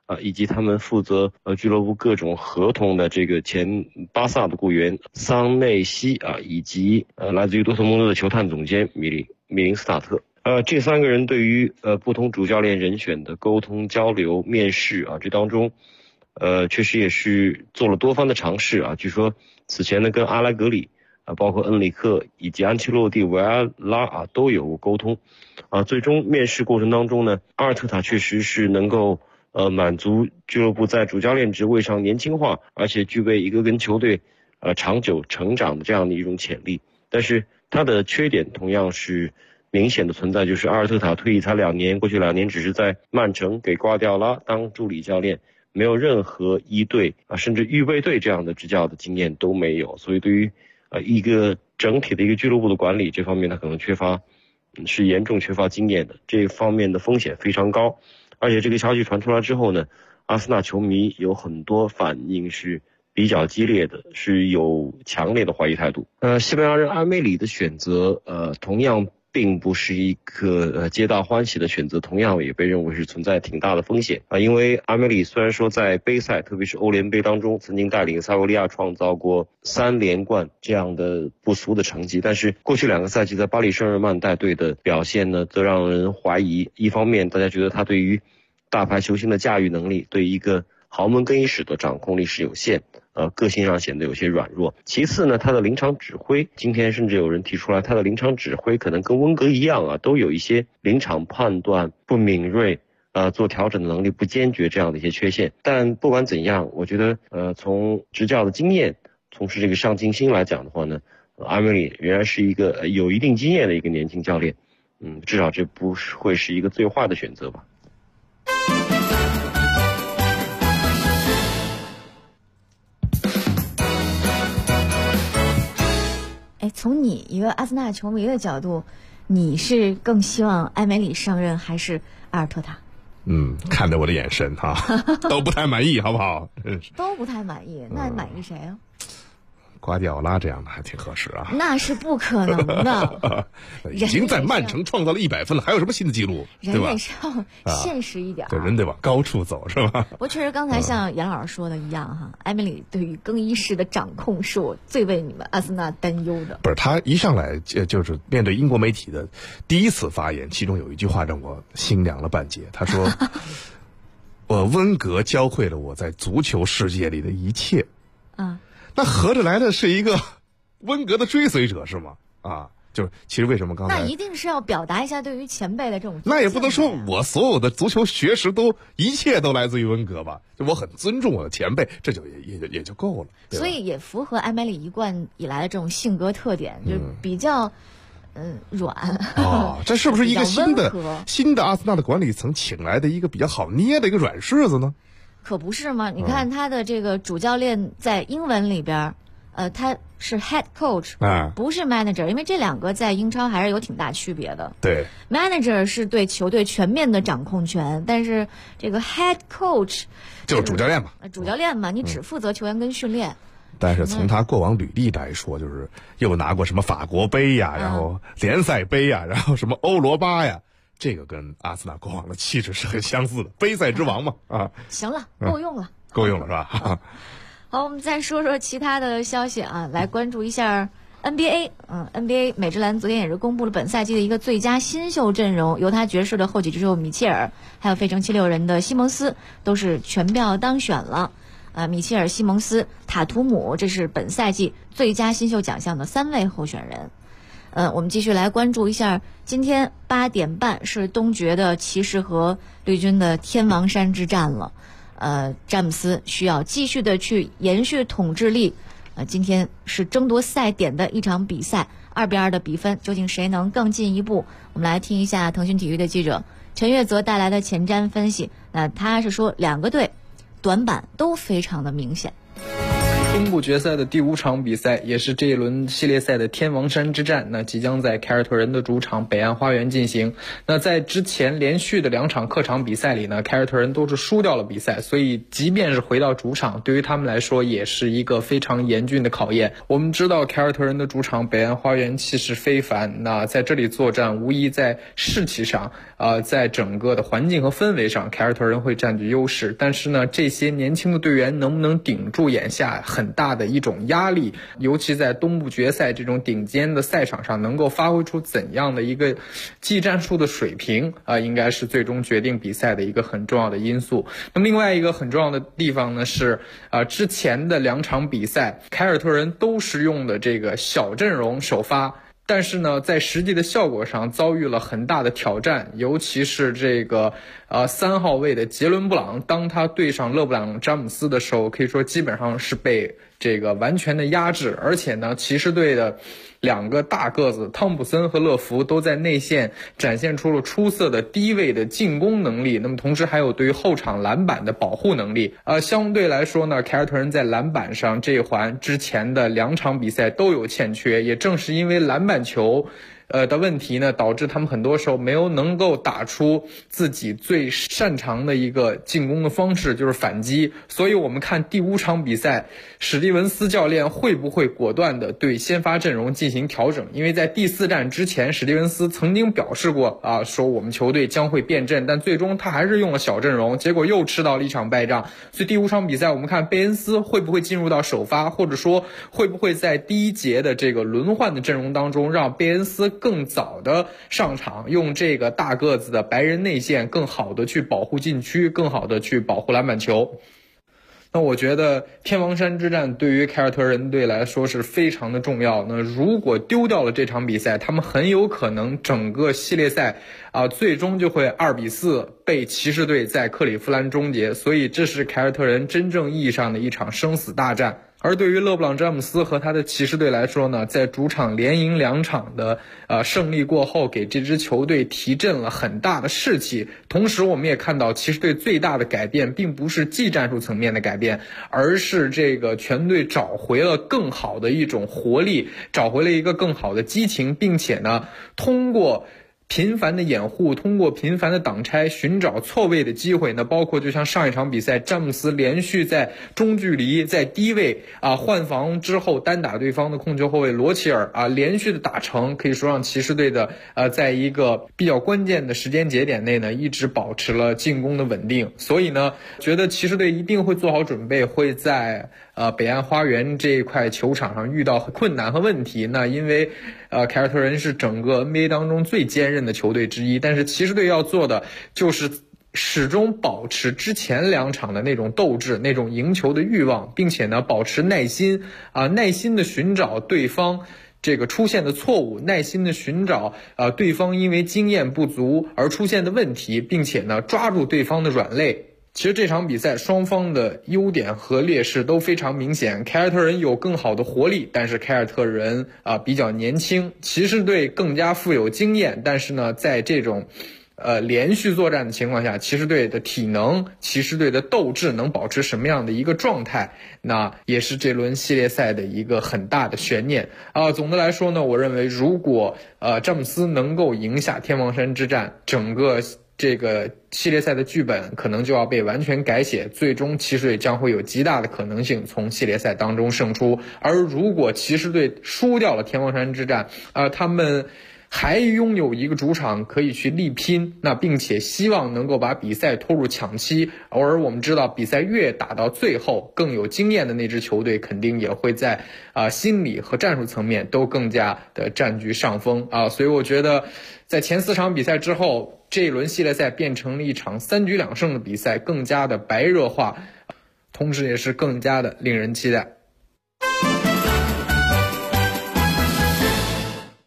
以及他们负责俱乐部各种合同的这个前巴萨的雇员桑内西以及来自于多特蒙德的球探总监米林斯塔特。这3个人对于不同主教练人选的沟通交流面试这当中确实也是做了多番的尝试据说此前呢跟阿莱格里包括恩里克以及安切洛蒂、维埃拉都有过沟通最终面试过程当中呢，阿尔特塔确实是能够满足俱乐部在主教练职位上年轻化，而且具备一个跟球队长久成长的这样的一种潜力。但是他的缺点同样是明显的存在，就是阿尔特塔退役才2年，过去2年只是在曼城给瓜迪奥拉当助理教练，没有任何一队甚至预备队这样的执教的经验都没有，所以对于一个整体的一个俱乐部的管理这方面，他可能是严重缺乏经验的，这方面的风险非常高。而且这个消息传出来之后呢，阿森纳球迷有很多反应是比较激烈的，是有强烈的怀疑态度。西班牙人阿梅里的选择同样并不是一个皆大欢喜的选择，同样也被认为是存在挺大的风险因为阿梅里虽然说在杯赛特别是欧联杯当中曾经带领塞维利亚创造过3连冠这样的不俗的成绩，但是过去2个赛季在巴黎圣日耳曼带队的表现呢则让人怀疑。一方面大家觉得他对于大牌球星的驾驭能力，对一个豪门更衣室的掌控力是有限，个性上显得有些软弱。其次呢，他的临场指挥，今天甚至有人提出来，他的临场指挥可能跟温格一样都有一些临场判断不敏锐，做调整的能力不坚决这样的一些缺陷。但不管怎样，我觉得从执教的经验，从事这个上进心来讲的话呢，阿梅里仍然是一个有一定经验的一个年轻教练。至少这不会是一个最坏的选择吧。 从你一个阿森纳球迷的角度，你是更希望埃梅里上任还是阿尔特塔？ 看着我的眼神都不太满意，好不好？ 都不太满意，那满意谁啊？ 瓜迪奥拉这样的还挺合适那是不可能的。 已经在曼城创造了100分了，还有什么新的记录？ 人也是要现实一点， 对，人得往高处走，是吧？ 不过确实刚才像严老师说的一样埃梅里对于更衣室的掌控是我最为你们阿森纳担忧的。 不是，他一上来就是面对英国媒体的第一次发言，其中有一句话让我心凉了半截。他说温格教会了我在足球世界里的一切那合着来的是一个温格的追随者是吗？就是其实为什么刚才那一定是要表达一下对于前辈的这种那也不能说我所有的足球学识一切都来自于温格吧，就我很尊重我的前辈，这就也就够了。 所以也符合埃梅里一贯以来的这种性格特点，就比较软这是不是一个新的阿森纳的管理层请来的一个比较好捏的一个软柿子呢？ 可不是吗？你看他的这个主教练在英文里边他是 head coach 不是 manager， 因为这2个在英超还是有挺大区别的。 对， manager 是对球队全面的掌控权，但是这个 head coach 就是主教练嘛， 主教练嘛，你只负责球员跟训练。 但是从他过往履历来说，就是又拿过什么法国杯呀，然后联赛杯呀，然后什么欧罗巴呀，这个跟阿森纳过往的气质是很相似的，杯赛之王嘛行了，够用了， 够用了是吧？ 好，我们再说说其他的消息来关注一下 NBA。NBA 美职篮昨天也是公布了本赛季的一个最佳新秀阵容，犹他爵士的后起之秀米切尔，还有费城76人的西蒙斯都是全票当选了。米切尔、西蒙斯、塔图姆，这是本赛季最佳新秀奖项的3位候选人。我们继续来关注一下，今天8点半是东决的骑士和绿军的天王山之战了。詹姆斯需要继续的去延续统治力。今天是争夺赛点的一场比赛，2-2的比分，究竟谁能更进一步？我们来听一下腾讯体育的记者陈月泽带来的前瞻分析。他是说2个队短板都非常的明显。 东部决赛的第5场比赛，也是这一轮系列赛的天王山之战，那即将在凯尔特人的主场北岸花园进行。那在之前连续的2场客场比赛里呢，凯尔特人都是输掉了比赛，所以即便是回到主场，对于他们来说也是一个非常严峻的考验。我们知道凯尔特人的主场北岸花园气势非凡，那在这里作战无疑在士气上在整个的环境和氛围上，凯尔特人会占据优势。但是呢，这些年轻的队员能不能顶住眼下很大的一种压力，尤其在东部决赛这种顶尖的赛场上，能够发挥出怎样的一个技战术的水平应该是最终决定比赛的一个很重要的因素。那么另外一个很重要的地方呢是之前的2场比赛，凯尔特人都是用的这个小阵容首发，但是呢，在实际的效果上遭遇了很大的挑战，尤其是这个3号位的杰伦布朗，当他对上勒布朗詹姆斯的时候，可以说基本上是被这个完全的压制。而且呢，骑士队的2个大个子汤普森和乐福都在内线展现出了出色的低位的进攻能力，那么同时还有对于后场篮板的保护能力。相对来说呢，凯尔特人在篮板上这一环之前的2场比赛都有欠缺，也正是因为篮板球的问题呢，导致他们很多时候没有能够打出自己最擅长的一个进攻的方式，就是反击。所以我们看第5场比赛，史蒂文斯教练会不会果断的对先发阵容进行调整？因为在第4战之前，史蒂文斯曾经表示过说我们球队将会变阵，但最终他还是用了小阵容，结果又吃到了一场败仗。所以第5场比赛，我们看贝恩斯会不会进入到首发，或者说会不会在第1节的这个轮换的阵容当中，让贝恩斯更早的上场，用这个大个子的白人内线更好的去保护禁区，更好的去保护篮板球。那我觉得天王山之战对于凯尔特人队来说是非常的重要。那如果丢掉了这场比赛，他们很有可能整个系列赛最终就会2-4被骑士队在克利夫兰终结。所以这是凯尔特人真正意义上的一场生死大战。而对于勒布朗詹姆斯和他的骑士队来说呢，在主场连赢2场的胜利过后，给这支球队提振了很大的士气。同时我们也看到骑士队最大的改变并不是技战术层面的改变，而是这个全队找回了更好的一种活力，找回了一个更好的激情，并且呢，通过频繁的掩护，通过频繁的挡拆，寻找错位的机会呢，包括就像上一场比赛，詹姆斯连续在中距离在低位换防之后单打对方的控球后卫罗齐尔连续的打成，可以说让骑士队的在一个比较关键的时间节点内呢，一直保持了进攻的稳定。所以呢，觉得骑士队一定会做好准备，会在北岸花园这一块球场上遇到困难和问题。那因为凯尔特人是整个 NBA 当中最坚韧的球队之一，但是骑士队要做的就是始终保持之前2场的那种斗志，那种赢球的欲望，并且呢保持耐心耐心的寻找对方这个出现的错误，耐心的寻找对方因为经验不足而出现的问题，并且呢抓住对方的软肋。其实这场比赛双方的优点和劣势都非常明显，凯尔特人有更好的活力，但是凯尔特人比较年轻，骑士队更加富有经验，但是呢在这种连续作战的情况下，骑士队的体能，骑士队的斗志能保持什么样的一个状态，那也是这轮系列赛的一个很大的悬念总的来说呢，我认为如果詹姆斯能够赢下天王山之战，整个这个系列赛的剧本可能就要被完全改写，最终骑士队将会有极大的可能性从系列赛当中胜出。而如果骑士队输掉了天王山之战他们还拥有一个主场可以去力拼，那并且希望能够把比赛拖入抢七。而我们知道比赛越打到最后，更有经验的那支球队肯定也会在心理和战术层面都更加的占据上风所以我觉得在前4场比赛之后，这一轮系列赛变成了一场3局2胜的比赛，更加的白热化，同时也是更加的令人期待。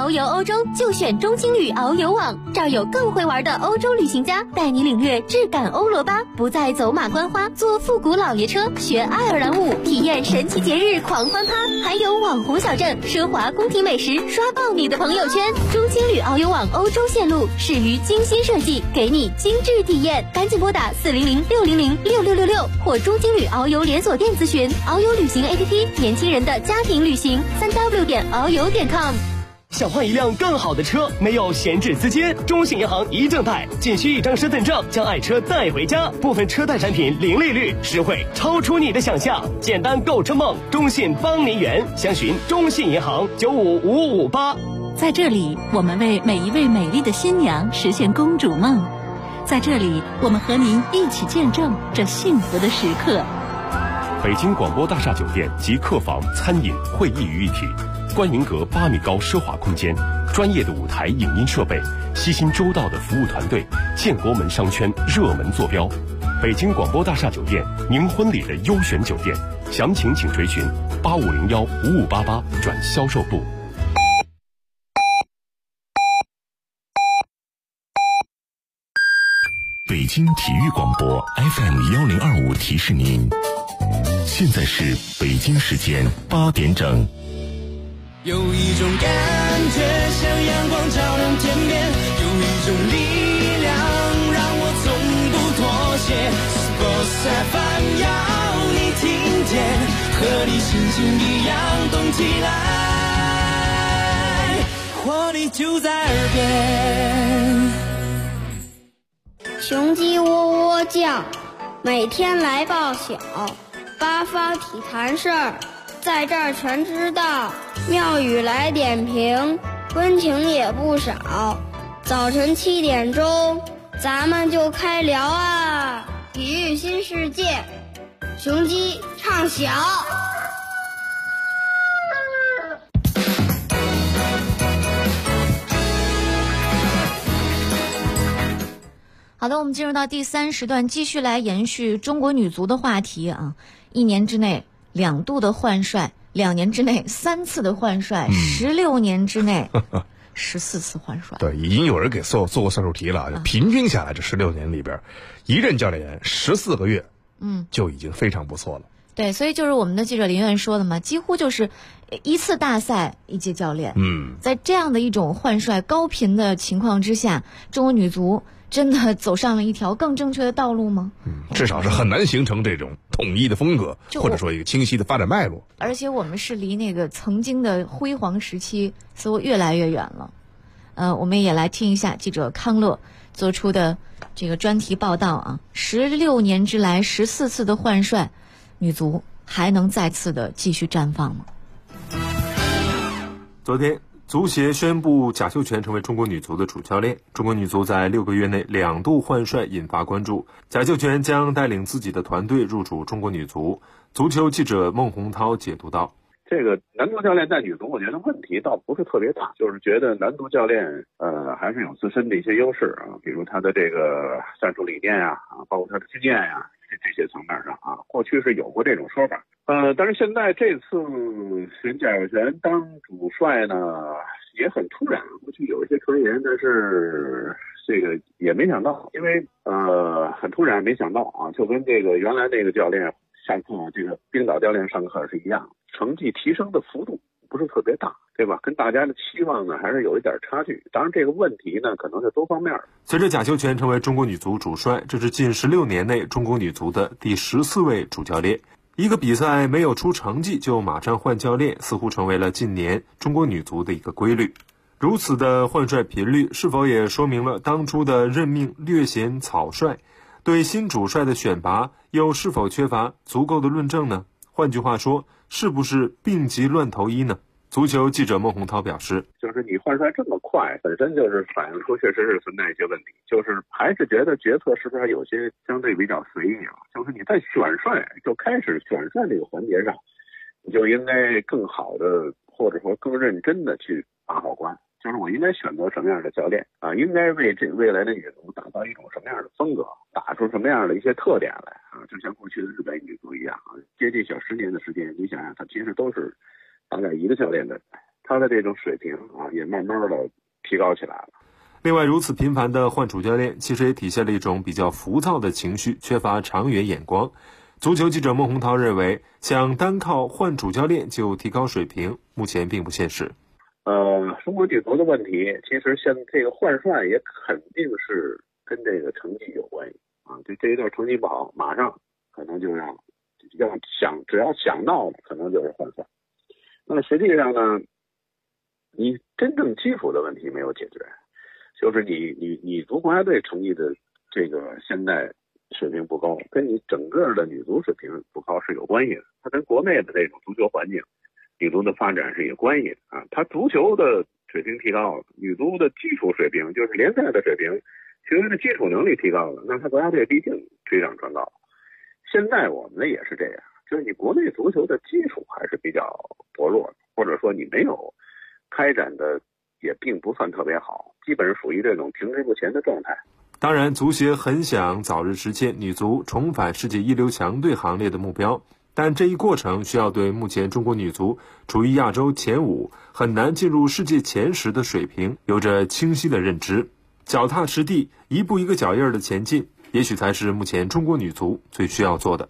遨游欧洲就选中青旅遨游网，这儿有更会玩的欧洲旅行家，带你领略质感欧罗巴，不再走马观花，坐复古老爷车，学爱尔兰舞，体验神奇节日狂欢趴，还有网红小镇、奢华宫廷美食，刷爆你的朋友圈。中青旅遨游网欧洲线路始于精心设计，给你精致体验，赶紧拨打400-600-6666或中青旅遨游连锁店咨询。遨游旅行 APP， 年轻人的家庭旅行，3w.遨游.com。 想换一辆更好的车，没有闲置资金，中信银行一证贷，仅需一张身份证，将爱车带回家。部分车贷产品零利率，实惠超出你的想象。简单购车梦，中信帮您圆。详询中信银行95558。 在这里，我们为每一位美丽的新娘实现公主梦。在这里，我们和您一起见证这幸福的时刻。 北京广播大厦酒店集客房、餐饮、会议于一体，观云阁8米高奢华空间，专业的舞台影音设备，悉心周到的服务团队，建国门商圈热门坐标。北京广播大厦酒店，您婚礼的优选酒店，详情请垂询8501-5588转销售部。 北京体育广播 FM1025提示您，现在是北京时间8点整。 有一种感觉像阳光照亮天边，有一种力量让我从不妥协。Sports FM 要你听见，和你心情一样动起来，活力就在耳边。 雄鸡喔喔叫，每天来报晓，八方体坛事儿，在这儿全知道。妙语来点评，温情也不少。早晨7点钟，咱们就开聊啊！体育新世界，雄鸡唱晓。 好的，我们进入到第3时段，继续来延续中国女足的话题啊。1年之内2度的换帅，2年之内3次的换帅，16年之内14次换帅。 对，已经有人给做过算术题了，平均下来这16年里边，一任教练员14个月，就已经非常不错了。 对，所以就是我们的记者林苑说的嘛，几乎就是1次大赛1届教练。在这样的一种换帅高频的情况之下，中国女足真的走上了一条更正确的道路吗？ 至少是很难形成这种统一的风格，或者说一个清晰的发展脉络。 而且我们是离那个曾经的辉煌时期似乎越来越远了。我们也来听一下记者康乐做出的这个专题报道啊，16年之来14次的换帅，女足还能再次的继续绽放吗？ 昨天足协宣布贾秀全成为中国女足的主教练。中国女足在6个月内2度换帅引发关注，贾秀全将带领自己的团队入主中国女足。足球记者孟洪涛解读道， 这个男足教练带女足，我觉得问题倒不是特别大，就是觉得男足教练还是有自身的一些优势啊，比如他的这个战术理念啊，包括他的经验呀，这些层面上啊，过去是有过这种说法。但是现在这次选贾秀全当主帅呢，也很突然。过去有一些传言，但是这个也没想到，因为很突然，没想到啊，就跟这个原来那个教练上课，这个冰岛教练上课是一样，成绩提升的幅度不是特别大，对吧？跟大家的期望呢还是有一点差距。当然这个问题呢可能是多方面。 随着贾秀全成为中国女足主帅，这是近16年内中国女足的第14位主教练。一个比赛没有出成绩就马上换教练，似乎成为了近年中国女足的一个规律。如此的换帅频率，是否也说明了当初的任命略显草率？对新主帅的选拔又是否缺乏足够的论证呢？换句话说，是不是病急乱投医呢？足球记者孟洪涛表示， 就是你换帅这么快，本身就是反映出确实是存在一些问题，就是还是觉得决策是不是有些相对比较随意了？就是你在选帅就开始选帅这个环节上，你就应该更好的或者说更认真的去把好关。就是我应该选择什么样的教练啊？应该为这未来的女足打造一种什么样的风格，打出什么样的一些特点来啊？就像过去的日本女足一样啊，接近小10年的时间，你想想，它其实都是大概一个教练的他的这种水平啊也慢慢的提高起来了。 另外，如此频繁的换主教练，其实也体现了一种比较浮躁的情绪，缺乏长远眼光。足球记者孟洪涛认为，想单靠换主教练就提高水平，目前并不现实。 中国女足的问题，其实现在这个换帅也肯定是跟这个成绩有关系啊。就这一段成绩不好，马上可能就要想，只要想到了，可能就是换帅。那么实际上呢，你真正基础的问题没有解决，就是你女足国家队成绩的这个现在水平不高，跟你整个的女足水平不高是有关系的。它跟国内的这种足球环境、女足的发展是有关系的啊。它足球的水平提高了，女足的基础水平，就是联赛的水平，球员的基础能力提高了，那他国家队必定水涨船高。现在我们也是这样，就是你国内足球的基础还是比较薄弱的，或者说你没有开展的也并不算特别好，基本上属于这种停滞不前的状态。 当然，足协很想早日实现女足重返世界一流强队行列的目标，但这一过程需要对目前中国女足处于亚洲前5，很难进入世界前10的水平有着清晰的认知。脚踏实地，一步一个脚印儿的前进，也许才是目前中国女足最需要做的。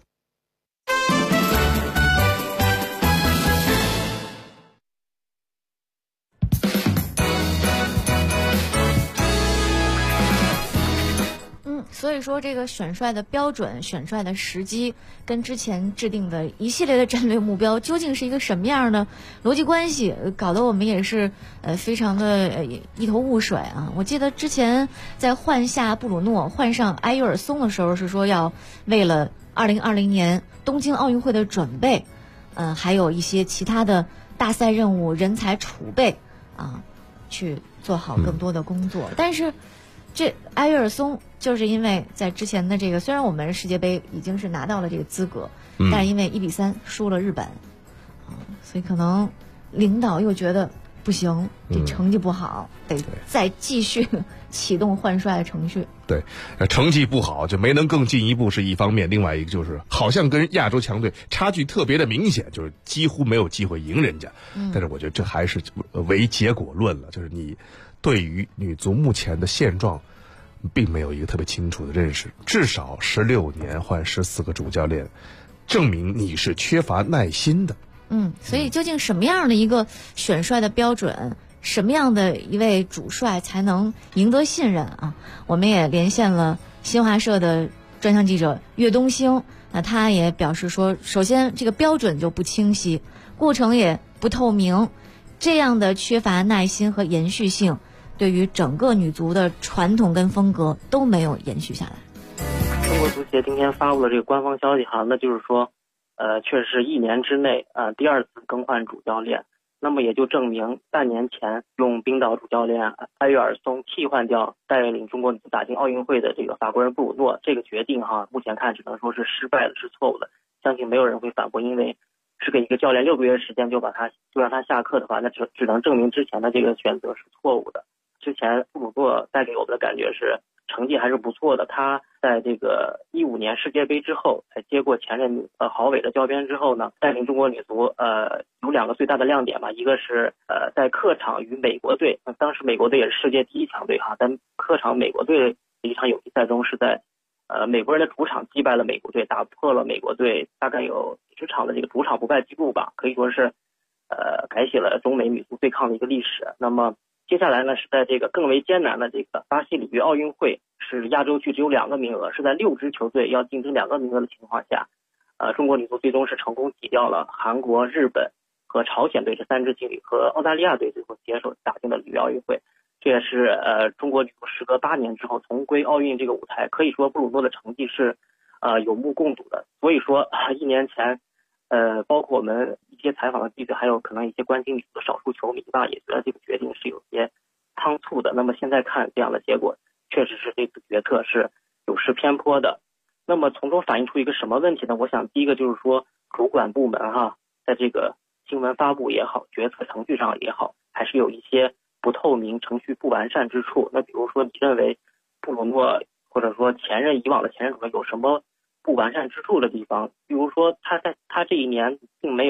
所以说这个选帅的标准、选帅的时机跟之前制定的一系列的战略目标究竟是一个什么样的逻辑关系，搞得我们也是非常的一头雾水啊。我记得之前在换下布鲁诺换上埃约尔松的时候是说要为了2020年东京奥运会的准备，还有一些其他的大赛任务、人才储备啊，去做好更多的工作。但是这埃约尔松就是因为在之前的这个，虽然我们世界杯已经是拿到了这个资格，但是因为1-3输了日本，所以可能领导又觉得不行，这成绩不好，得再继续启动换帅的程序。 对，成绩不好就没能更进一步是一方面，另外一个就是好像跟亚洲强队差距特别的明显，就是几乎没有机会赢人家。但是我觉得这还是唯结果论了，就是你对于女足目前的现状并没有一个特别清楚的认识，至少16年换14个主教练，证明你是缺乏耐心的。 所以究竟什么样的一个选帅的标准，什么样的一位主帅才能赢得信任啊？我们也连线了新华社的专项记者岳东兴，那他也表示说，首先这个标准就不清晰，过程也不透明，这样的缺乏耐心和延续性，对于整个女足的传统跟风格都没有延续下来。 中国足协今天发布了这个官方消息哈，那就是说，确实是1年之内第2次更换主教练，那么也就证明半年前用冰岛主教练埃约尔松替换掉带领中国女足打进奥运会的这个法国人布鲁诺，这个决定哈，目前看只能说是失败的，是错误的，相信没有人会反驳，因为是给一个教练6个月时间就让他下课的话，那只能证明之前的这个选择是错误的。之前布鲁诺带给我们的感觉是成绩还是不错的，他在这个15年世界杯之后，接过前任郝伟的教鞭之后呢，带领中国女足有2个最大的亮点吧，一个是在客场与美国队，当时美国队也是世界第1强队哈，但客场美国队的一场友谊赛中是在美国人的主场击败了美国队，打破了美国队大概有10场的这个主场不败记录吧，可以说是改写了中美女足对抗的一个历史。那么接下来呢，是在这个更为艰难的这个巴西里约奥运会，是亚洲区只有2个名额，是在6支球队要竞争2个名额的情况下，中国女足最终是成功挤掉了韩国、日本和朝鲜队这3支劲旅，和澳大利亚队最后携手打进了里约奥运会。这也是中国女足时隔8年之后重归奥运这个舞台，可以说布鲁诺的成绩是有目共睹的。所以说1年前包括我们一些采访的记者，还有可能一些关心女足的少数球迷吧，也觉得这个决定是有些仓促的。那么现在看这样的结果，确实是这次决策是有失偏颇的。那么从中反映出一个什么问题呢？我想第一个就是说，主管部门在这个新闻发布也好，决策程序上也好，还是有一些不透明、程序不完善之处。那比如说，你认为布鲁诺或者说以往的前任主任有什么不完善之处的地方？比如说他这1年并没有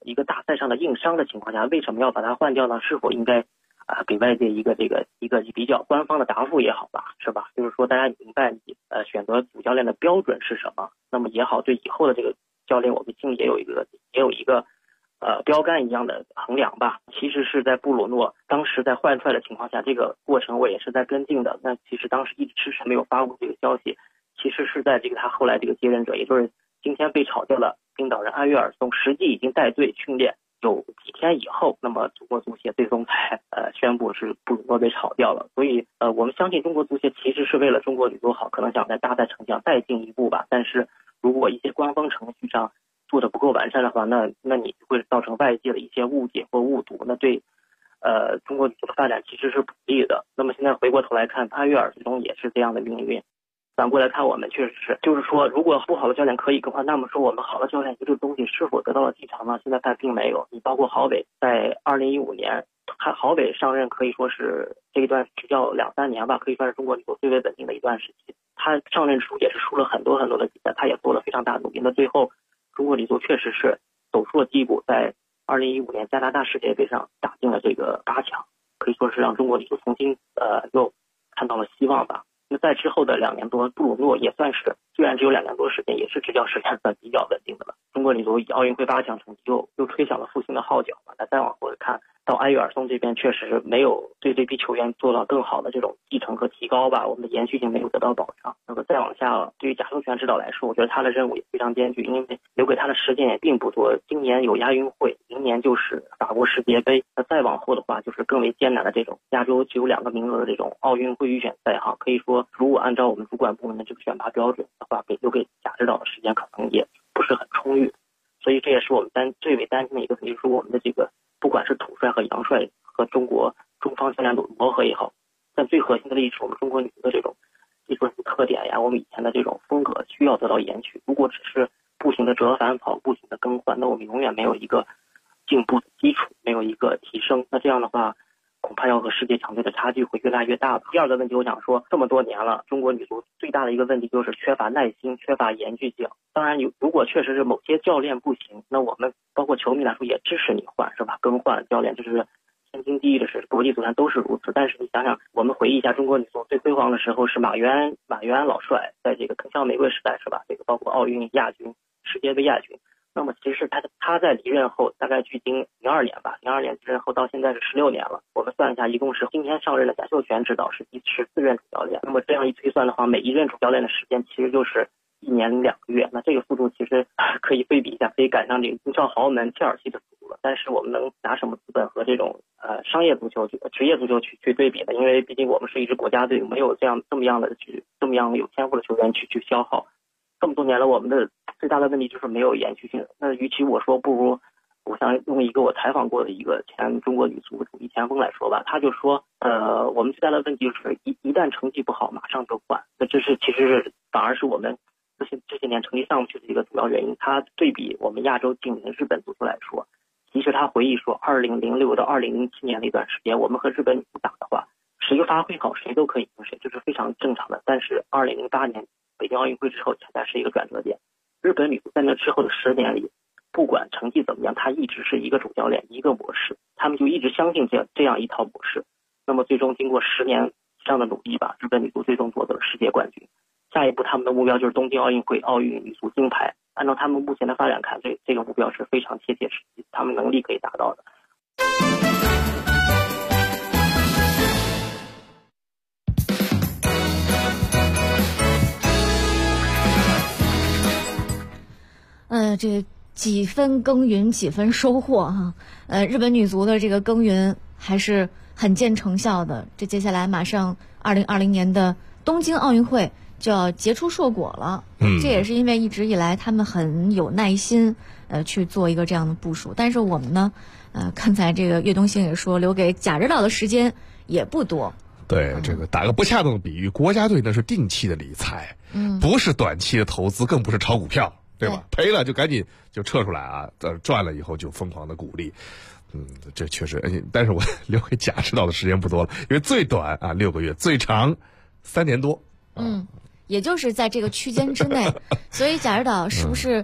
一个大赛上的硬伤的情况下，为什么要把他换掉呢？是否应该给外界一个比较官方的答复也好吧，是吧？就是说大家明白你选择主教练的标准是什么，那么也好，对以后的这个教练我们心里也有一个标杆一样的衡量吧。其实是在布鲁诺当时在换帅的情况下，这个过程我也是在跟进的。那其实当时一直迟迟没有发布这个消息，其实是在这个他后来这个接任者，也就是今天被炒掉的冰岛人安约尔松，实际已经带队训练有几天以后，那么中国足协最终才宣布是布鲁诺被炒掉了。所以我们相信中国足协其实是为了中国女足好，可能想在大赛成绩上再进一步吧。但是如果一些官方程序上做的不够完善的话，那你会造成外界的一些误解或误读，那对中国女足的发展其实是不利的。那么现在回过头来看，安约尔最终也是这样的命运。反过来看，我们确实是，就是说，如果不好的教练可以更换，那么说我们好的教练这个东西是否得到了继承呢？现在看并没有。你包括郝伟，在2015年，郝伟上任可以说是这一段执教2-3年吧，可以算是中国女足最为稳定的一段时期。他上任之后也是输了很多的比赛，他也做了非常大的努力。那最后，中国女足确实是走出了第一步，在2015年加拿大世界杯上打进了这个8强，可以说是让中国女足重新又看到了希望吧。那在之后的2年多，布鲁诺也算是，虽然只有2年多时间，也是执教时间算比较稳定的了。中国女足以奥运会8强成绩又吹响了复兴的号角嘛。那再往后看，到安约尔松这边确实没有对这批球员做到更好的这种继承和提高吧，我们的延续性没有得到保障。那么再往下，对于贾秀全指导来说，我觉得他的任务也非常艰巨，因为留给他的时间也并不多。今年有亚运会，明年就是法国世界杯，那再往后的话就是更为艰难的这种亚洲只有2个名额的这种奥运会预选赛哈。可以说，如果按照我们主管部门的这个选拔标准的话，留给贾指导的时间可能也不是很充裕。所以这也是我们最为担心的一个问题，就是我们的这个不管是土帅和洋帅和中方教练组磨合也好，但最核心的利益是我们中国女足的这种技术特点呀，我们以前的这种风格需要得到延续。如果只是不停的折返跑，不停的更换，那我们永远没有一个进步的基础，没有一个提升。那这样的话，恐怕要和世界强队的差距会越来越大的。第二个问题，我想说，这么多年了，中国女足最大的一个问题就是缺乏耐心，缺乏延续性。当然，如果确实是某些教练不行，那我们包括球迷来说也支持你换，是吧？更换教练，这是天经地义的事，国际足坛都是如此。但是你想想，我们回忆一下中国女足最辉煌的时候是马原老帅在这个铿锵玫瑰时代，是吧？这个包括奥运亚军、世界杯亚军。那么其实他在离任后，大概距今02年吧，02年离任后到现在是16年了。我们算一下，一共是今天上任的贾秀全指导是14任主教练。那么这样一推算的话，每一任主教练的时间其实就是1年2个月。那这个速度其实可以对比一下，可以赶上这个英超豪门切尔西的速度了。但是我们能拿什么资本和这种商业足球、职业足球去对比呢？因为毕竟我们是一支国家队，没有这么样有天赋的球员去消耗。这么多年了，我们的最大的问题就是没有延续性。那与其我说，不如我想用一个我采访过的一个前中国女足主力前锋来说吧，他就说，我们最大的问题就是一旦成绩不好，马上就换。那其实是反而是我们这些年成绩上不去的一个主要原因。他对比我们亚洲近邻日本足球来说，其实他回忆说，2006到2007年那段时间，我们和日本女足打的话，谁发挥好谁都可以赢谁，这是非常正常的。但是2008年北京奥运会之后才是一个转折点。日本女足在那之后的10年里，不管成绩怎么样，她一直是一个主教练，一个模式，他们就一直相信这样一套模式。那么最终经过10年以上的努力吧，日本女足最终夺得了世界冠军。下一步他们的目标就是东京奥运会奥运女足金牌。按照他们目前的发展看，这个目标是非常切切实际，他们能力可以达到的。 这几分耕耘几分收获哈。日本女足的这个耕耘还是很见成效的。这接下来马上2020年的东京奥运会就要结出硕果了。这也是因为一直以来他们很有耐心去做一个这样的部署。但是我们呢，刚才这个岳东兴也说，留给贾指导的时间也不多。 对，这个打个不恰当的比喻，国家队那是定期的理财，不是短期的投资，更不是炒股票。对吧？赔了就赶紧就撤出来啊！赚了以后就疯狂的鼓励，这确实，但是我留给贾指导的时间不多了，因为最短啊6个月，最长3年多。 也就是在这个区间之内，所以贾指导是不是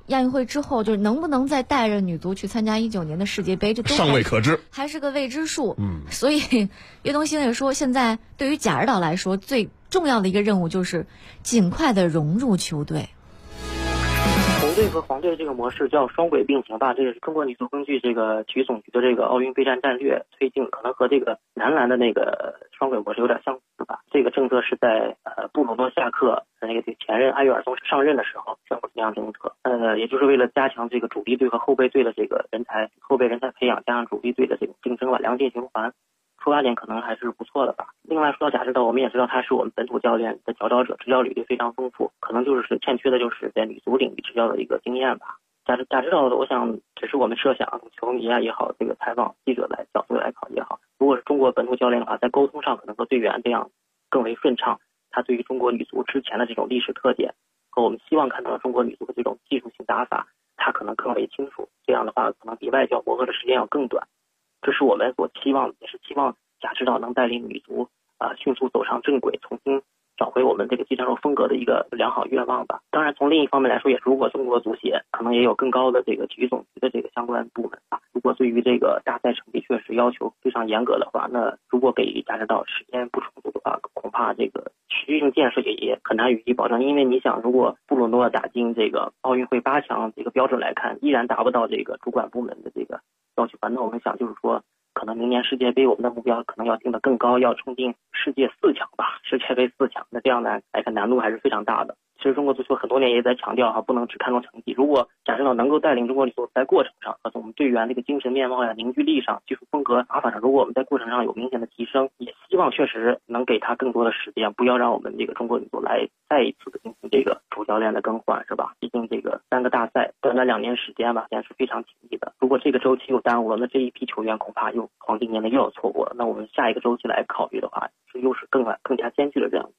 亚运会之后，就是能不能再带着女足去参加19年的世界杯，这都尚未可知， 还是个未知数。所以岳东兴也说，现在对于贾指导来说，最重要的一个任务就是尽快的融入球队。 红队和黄队的这个模式叫双轨并行吧，这个是中国女足根据这个体育总局的这个奥运备战战略推进，可能和这个男篮的那个双轨模式有点相似吧。这个政策是在布鲁诺夏克那个前任埃约尔松上任的时候宣布这样政策，也就是为了加强这个主力队和后备队的这个后备人才培养，加上主力队的这种竞争吧，良性循环。出发点可能还是不错的吧。另外说到贾指导，我们也知道他是我们本土教练的佼佼者，执教履历非常丰富，可能就是欠缺的就是在女足领域执教的一个经验吧。贾指导的，我想只是我们设想，球迷啊也好，这个采访记者来角度来考也好，如果是中国本土教练的话，在沟通上可能和队员这样更为顺畅。他对于中国女足之前的这种历史特点和我们希望看到的中国女足的这种技术性打法，他可能更为清楚。这样的话，可能比外教磨合的时间要更短。这是我们所期望的，也是期望贾指导能带领女足迅速走上正轨，重新找回我们这个继承人风格的一个良好愿望吧。当然，从另一方面来说，也如果中国足协可能也有更高的这个体育总局的这个相关部门啊，如果对于这个大赛成绩确实要求非常严格的话，那如果给贾指导时间不充足的话，恐怕这个持续性建设也很难予以保证。因为你想，如果布鲁诺打进这个奥运会8强这个标准来看，依然达不到这个主管部门的这个要求，那我们想就是说，可能明年世界杯我们的目标可能要定得更高，要冲进世界4强吧，世界杯4强。那这样来看难度还是非常大的。其实中国足球很多年也在强调不能只看重成绩。如果贾指导能够带领中国女足在过程上和我们队员这个精神面貌呀、凝聚力上、技术风格、打法上，如果我们在过程上有明显的提升，也希望确实能给他更多的时间，不要让我们这个中国女足来再一次的进行这个主教练的更换，是吧？毕竟这个3个大赛短短2年时间吧，也是非常紧密的。如果这个周期又耽误了，那这一批球员恐怕又黄金年的又要错过了。那我们下一个周期来考虑的话，又是更加艰巨的这样。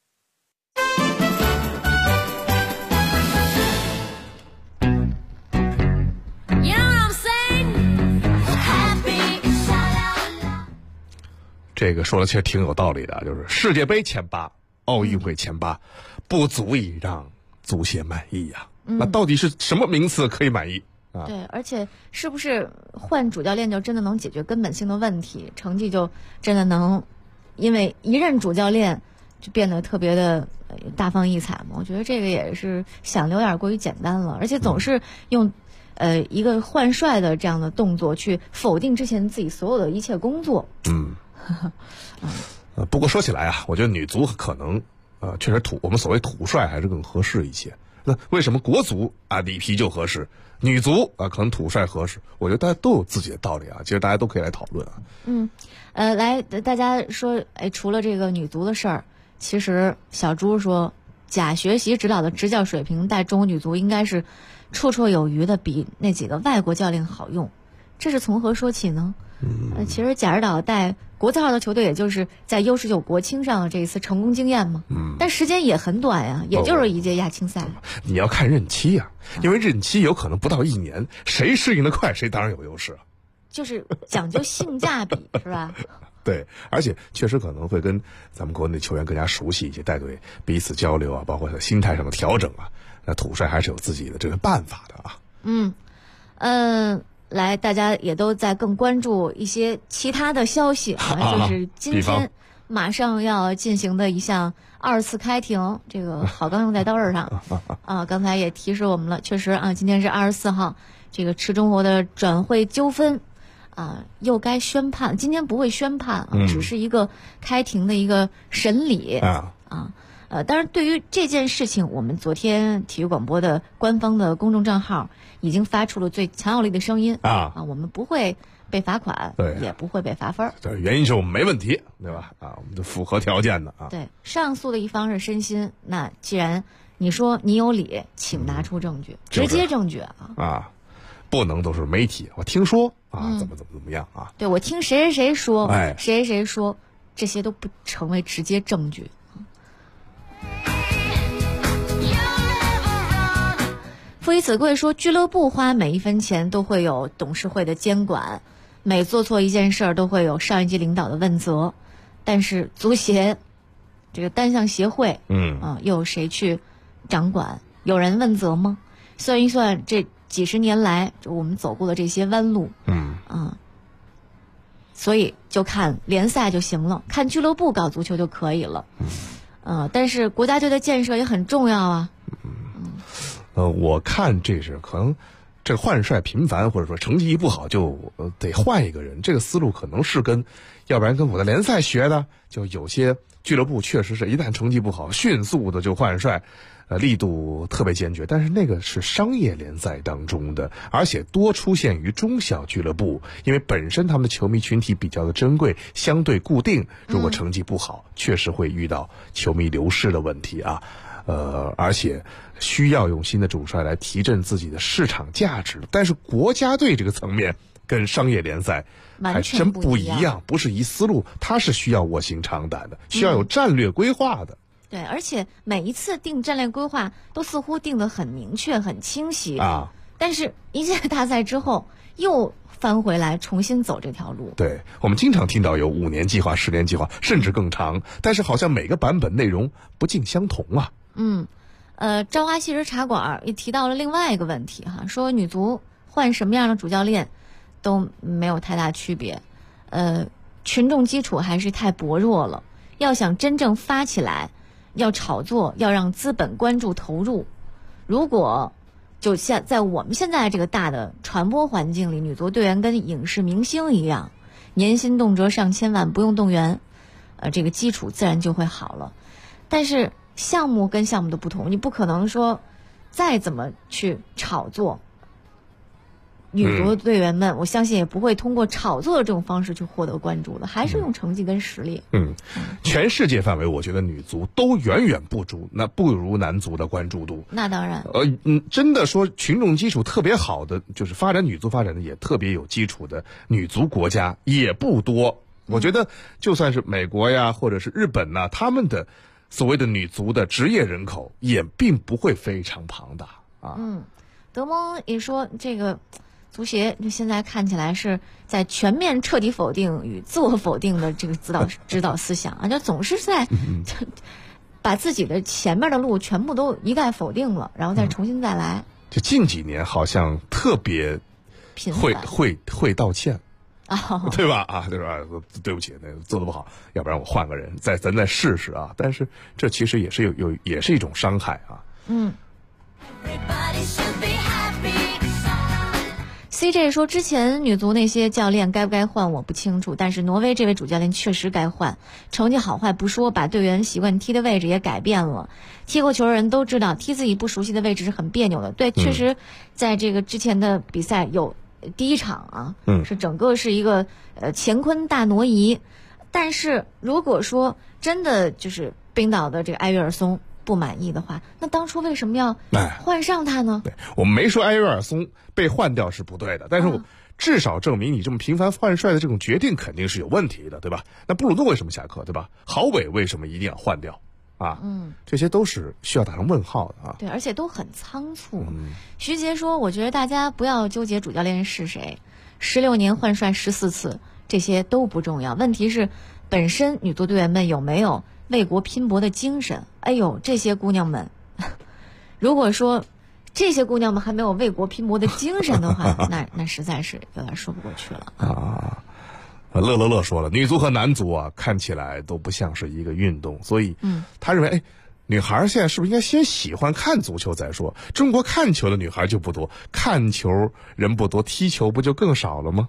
这个说的其实挺有道理的，就是世界杯前8，奥运会前8，不足以让足协满意呀。那到底是什么名次可以满意啊？ 对，而且是不是换主教练就真的能解决根本性的问题，成绩就真的能因为一任主教练就变得特别的大放异彩吗？我觉得这个也是想的有点过于简单了，而且总是用一个换帅的这样的动作去否定之前自己所有的一切工作。 不过说起来啊，我觉得女足可能确实我们所谓土帅还是更合适一些。那为什么国足里皮就合适，女足可能土帅合适？我觉得大家都有自己的道理啊，其实大家都可以来讨论啊。 来大家说，除了这个女足的事儿，其实小朱说贾学习指导的执教水平带中国女足应该是绰绰有余的，比那几个外国教练好用。这是从何说起呢？其实贾指导带国字号的球队，也就是在U19国青上的这一次成功经验嘛。但时间也很短呀，也就是一届亚青赛。 你要看任期啊，因为任期有可能不到1年，谁适应的快，谁当然有优势啊。 就是讲究性价比，是吧？ 对，而且确实可能会跟咱们国内球员更加熟悉一些，带队彼此交流啊，包括心态上的调整啊。那土帅还是有自己的这个办法的啊。 来，大家也都在更关注一些其他的消息就是今天马上要进行的一项2次开庭，这个好钢用在刀刃上刚才也提示我们了，确实今天是24号，这个池中国的转会纠纷又该宣判，今天不会宣判只是一个开庭的一个审理当然对于这件事情，我们昨天体育广播的官方的公众账号已经发出了最强有力的声音我们不会被罚款，也不会被罚分。 对，原因是我们没问题，对吧？我们就符合条件的对，上诉的一方是申鑫，那既然你说你有理，请拿出证据，直接证据不能都是媒体我听说怎么样啊？ 对，我听谁谁谁说，谁谁说，这些都不成为直接证据。傅以此贵说，俱乐部花每一分钱都会有董事会的监管，每做错一件事都会有上一级领导的问责，但是足协这个单项协会又有谁去掌管？有人问责吗？算一算，这几十年来就我们走过的这些弯路，所以就看联赛就行了，看俱乐部搞足球就可以了。但是国家队的建设也很重要啊。 我看这是可能这换帅频繁，或者说成绩一不好就得换一个人，这个思路可能是要不然跟我的联赛学的，就有些俱乐部确实是一旦成绩不好，迅速的就换帅。力度特别坚决，但是那个是商业联赛当中的，而且多出现于中小俱乐部，因为本身他们的球迷群体比较的珍贵，相对固定，如果成绩不好，确实会遇到球迷流失的问题啊。而且需要用新的主帅来提振自己的市场价值，但是国家队这个层面跟商业联赛还真不一样，不是一思路，它是需要卧薪尝胆的，需要有战略规划的。 对，而且每一次定战略规划都似乎定得很明确、很清晰啊。 但是一届大赛之后又翻回来重新走这条路。 对，我们经常听到有5年计划、10年计划，甚至更长，但是好像每个版本内容不尽相同啊。 朝花夕拾茶馆也提到了另外一个问题哈，说女足换什么样的主教练都没有太大区别，群众基础还是太薄弱了，要想真正发起来。要炒作，要让资本关注投入。如果就像在我们现在这个大的传播环境里，女足队员跟影视明星一样，年薪动辄上千万，不用动员，这个基础自然就会好了。但是项目跟项目的不同，你不可能说再怎么去炒作。女足队员们，我相信也不会通过炒作的这种方式去获得关注的，还是用成绩跟实力。 全世界范围，我觉得女足都远远不如男足的关注度。 那当然。 真的说群众基础特别好的，就是发展女足发展的也特别有基础的女足国家也不多。我觉得就算是美国呀，或者是日本呐，他们的所谓的女足的职业人口也并不会非常庞大啊。 德蒙也说这个。足协现在看起来是在全面彻底否定与自我否定的这个指导思想啊，就总是在把自己的前面的路全部都一概否定了，然后再重新再来。 就近几年好像特别会道歉，对吧？对吧？对不起，那做得不好，要不然我换个人，咱再试试啊。但是这其实也是也是一种伤害啊。 CJ 说，之前女足那些教练该不该换我不清楚，但是挪威这位主教练确实该换，成绩好坏不说，把队员习惯踢的位置也改变了。踢过球的人都知道，踢自己不熟悉的位置是很别扭的。对，确实在这个之前的比赛有第一场啊，是整个是一个乾坤大挪移。但是如果说真的就是冰岛的这个埃约尔松不满意的话，那当初为什么要换上他呢？ 对，我们没说埃约尔松被换掉是不对的，但是我至少证明你这么频繁换帅的这种决定肯定是有问题的，对吧？那布鲁诺为什么下课，对吧？郝伟为什么一定要换掉啊？这些都是需要打上问号的啊。 对，而且都很仓促。徐杰说，我觉得大家不要纠结主教练是谁，16年换帅14次，这些都不重要，问题是本身女足队员们有没有为国拼搏的精神。哎呦，这些姑娘们如果说这些姑娘们还没有为国拼搏的精神的话，那实在是有点说不过去了啊。乐说了，女足和男足啊看起来都不像是一个运动，所以他认为女孩现在是不是应该先喜欢看足球再说？中国看球的女孩就不多，看球人不多，踢球不就更少了吗？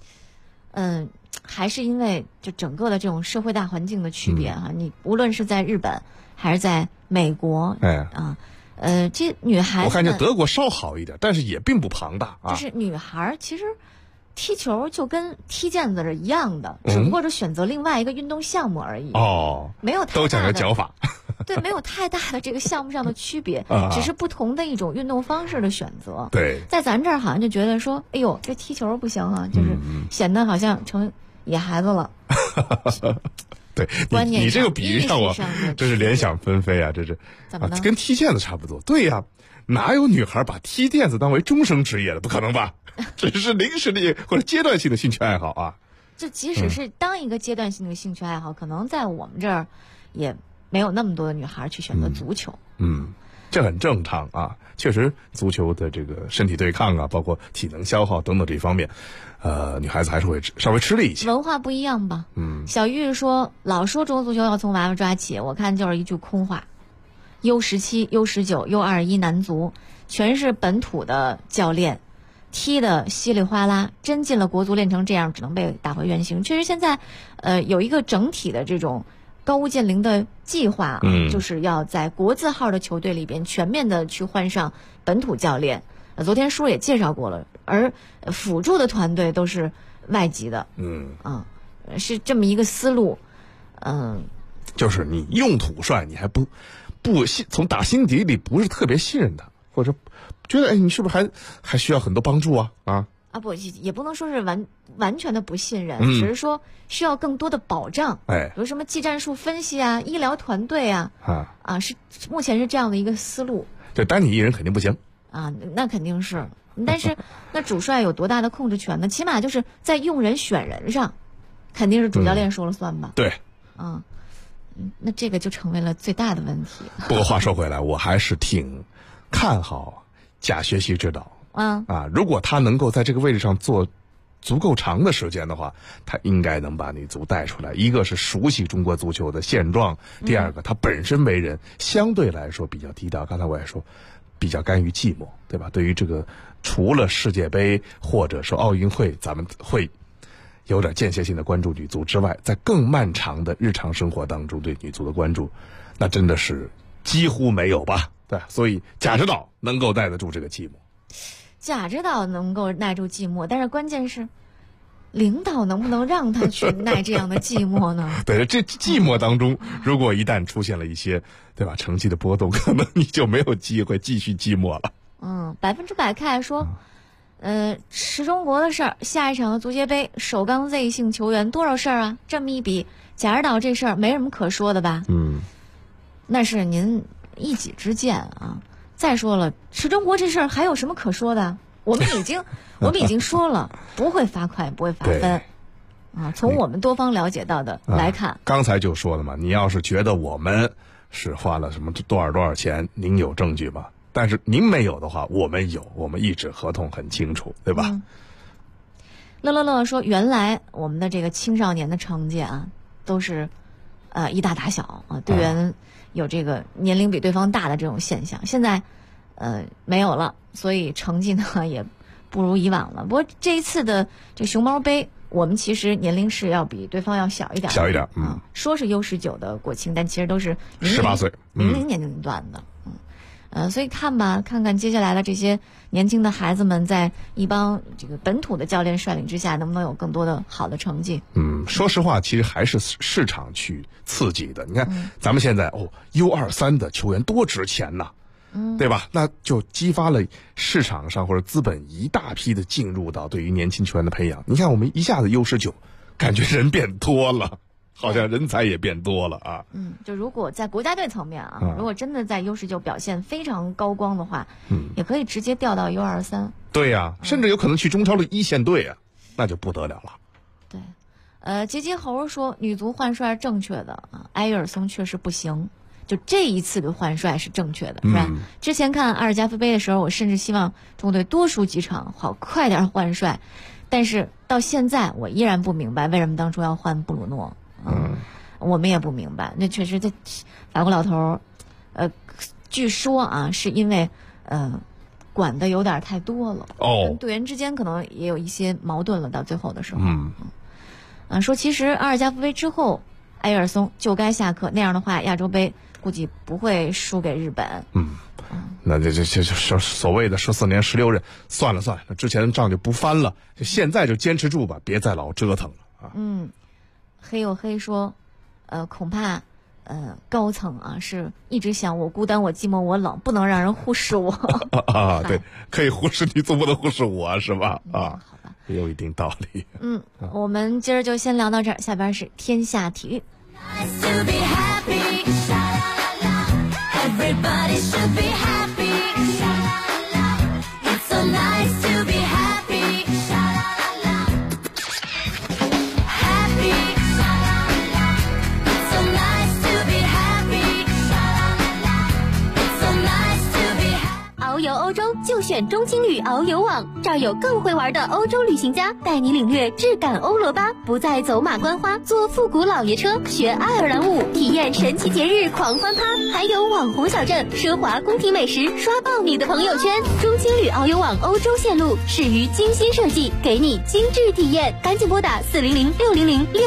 还是因为就整个的这种社会大环境的区别哈，你无论是在日本还是在美国，这女孩子我看见德国稍好一点，但是也并不庞大啊。 就是女孩其实踢球就跟踢毽子是一样的，只不过是选择另外一个运动项目而已。没有太大的都讲究脚法。 对，没有太大的这个项目上的区别，只是不同的一种运动方式的选择。 对， 在咱这儿好像就觉得说，哎呦，这踢球不行啊，就是显得好像成野孩子了。 对，你这个比喻让我真是联想纷飞啊！这是怎么呢？ 跟踢毽子差不多。对呀，哪有女孩把踢毽子当为终生职业的？不可能吧？只是临时的或者阶段性的兴趣爱好啊。 这即使是当一个阶段性的兴趣爱好，可能在我们这儿也没有那么多的女孩去选择足球。 这很正常啊。确实，足球的这个身体对抗啊，包括体能消耗等等这方面，女孩子还是会稍微吃力一些。 文化不一样吧？小玉说，老说中国足球要从娃娃抓起，我看就是一句空话。U17、U19、U21男足全是本土的教练，踢的稀里哗啦，真进了国足练成这样，只能被打回原形。确实，现在有一个整体的这种高屋建瓴的计划啊，就是要在国字号的球队里边全面的去换上本土教练。昨天书也介绍过了，而辅助的团队都是外籍的。是这么一个思路。 就是你用土帅，你还不从打心底里不是特别信任他，或者觉得你是不是还需要很多帮助啊？ 不，也不能说是完全的不信任，只是说需要更多的保障。比如什么技战术分析啊、医疗团队啊，是目前是这样的一个思路。 对，单你一人肯定不行啊，那肯定是。但是那主帅有多大的控制权呢？起码就是在用人选人上，肯定是主教练说了算吧？ 对。 那这个就成为了最大的问题。 不过话说回来，我还是挺看好贾学习指导。如果他能够在这个位置上做足够长的时间的话，他应该能把女足带出来。一个是熟悉中国足球的现状，第二个他本身为人相对来说比较低调。刚才我也说，比较甘于寂寞，对吧？对于这个除了世界杯或者说奥运会，咱们会有点间歇性的关注女足之外，在更漫长的日常生活当中对女足的关注，那真的是几乎没有吧？对，所以贾指导能够耐得住这个寂寞。 贾指导能够耐住寂寞，但是关键是领导能不能让他去耐这样的寂寞呢？ 对，这寂寞当中，如果一旦出现了一些，对吧，成绩的波动，可能你就没有机会继续寂寞了。 100%看说，是中国的事儿，下一场的足协杯首钢 Z 姓球员多少事儿啊？这么一比，贾指导这事儿没什么可说的吧？那是您一己之见啊。再说了，是中国这事儿还有什么可说的？我们已经说了，不会罚款，不会罚分。从我们多方了解到的来看， 刚才就说了嘛，你要是觉得我们是花了什么多少钱，您有证据吗？但是您没有的话，我们有，我们一纸合同很清楚，对吧？ 乐说，原来我们的这个青少年的成绩啊，都是一大打小啊，队员有这个年龄比对方大的这种现象，现在没有了，所以成绩呢也不如以往了。不过这一次的这熊猫杯，我们其实年龄是要比对方要小一点，说是 U19 的国青，但其实都是 18岁 00年龄段的。所以看看接下来的这些年轻的孩子们，在一帮这个本土的教练率领之下，能不能有更多的好的成绩？ 说实话，其实还是市场去刺激的。你看，咱们现在U23的球员多值钱呐，对吧？那就激发了市场上或者资本一大批的进入到对于年轻球员的培养。你看，我们一下子 U19，感觉人变多了。好像人才也变多了啊。 就如果在国家队层面如果真的在 U19 表现非常高光的话，也可以直接调到 U23。 对呀，甚至有可能去中超的一线队啊，那就不得了了。 对，杰杰猴说女足换帅是正确的啊，埃尔松确实不行，就这一次的换帅是正确的，是吧？之前看阿尔加夫杯的时候，我甚至希望中国队多输几场，好快点换帅，但是到现在我依然不明白为什么当初要换布鲁诺。我们也不明白，那确实这法国老头据说是因为管的有点太多了，跟队员之间可能也有一些矛盾了，到最后的时候，说其实阿尔加夫杯之后，埃尔松就该下课，那样的话亚洲杯估计不会输给日本。 那这所谓的14年16任，算了，那之前的账就不翻了，就现在就坚持住吧，别再老折腾了啊。 黑有黑说，恐怕高层是一直想我孤单，我寂寞，我冷，不能让人忽视我。 对，可以忽视你，总不能忽视我，是吧？好吧，也有一定道理。 我们今儿就先聊到这儿，下边是天下体育。 选中青旅遨游网，这儿有更会玩的欧洲旅行家带你领略质感欧罗巴，不再走马观花，坐复古老爷车，学爱尔兰舞，体验神奇节日狂欢趴，还有网红小镇、奢华宫廷美食，刷爆你的朋友圈。中青旅遨游网欧洲线路始于精心设计，给你精致体验，赶紧拨打400-600-6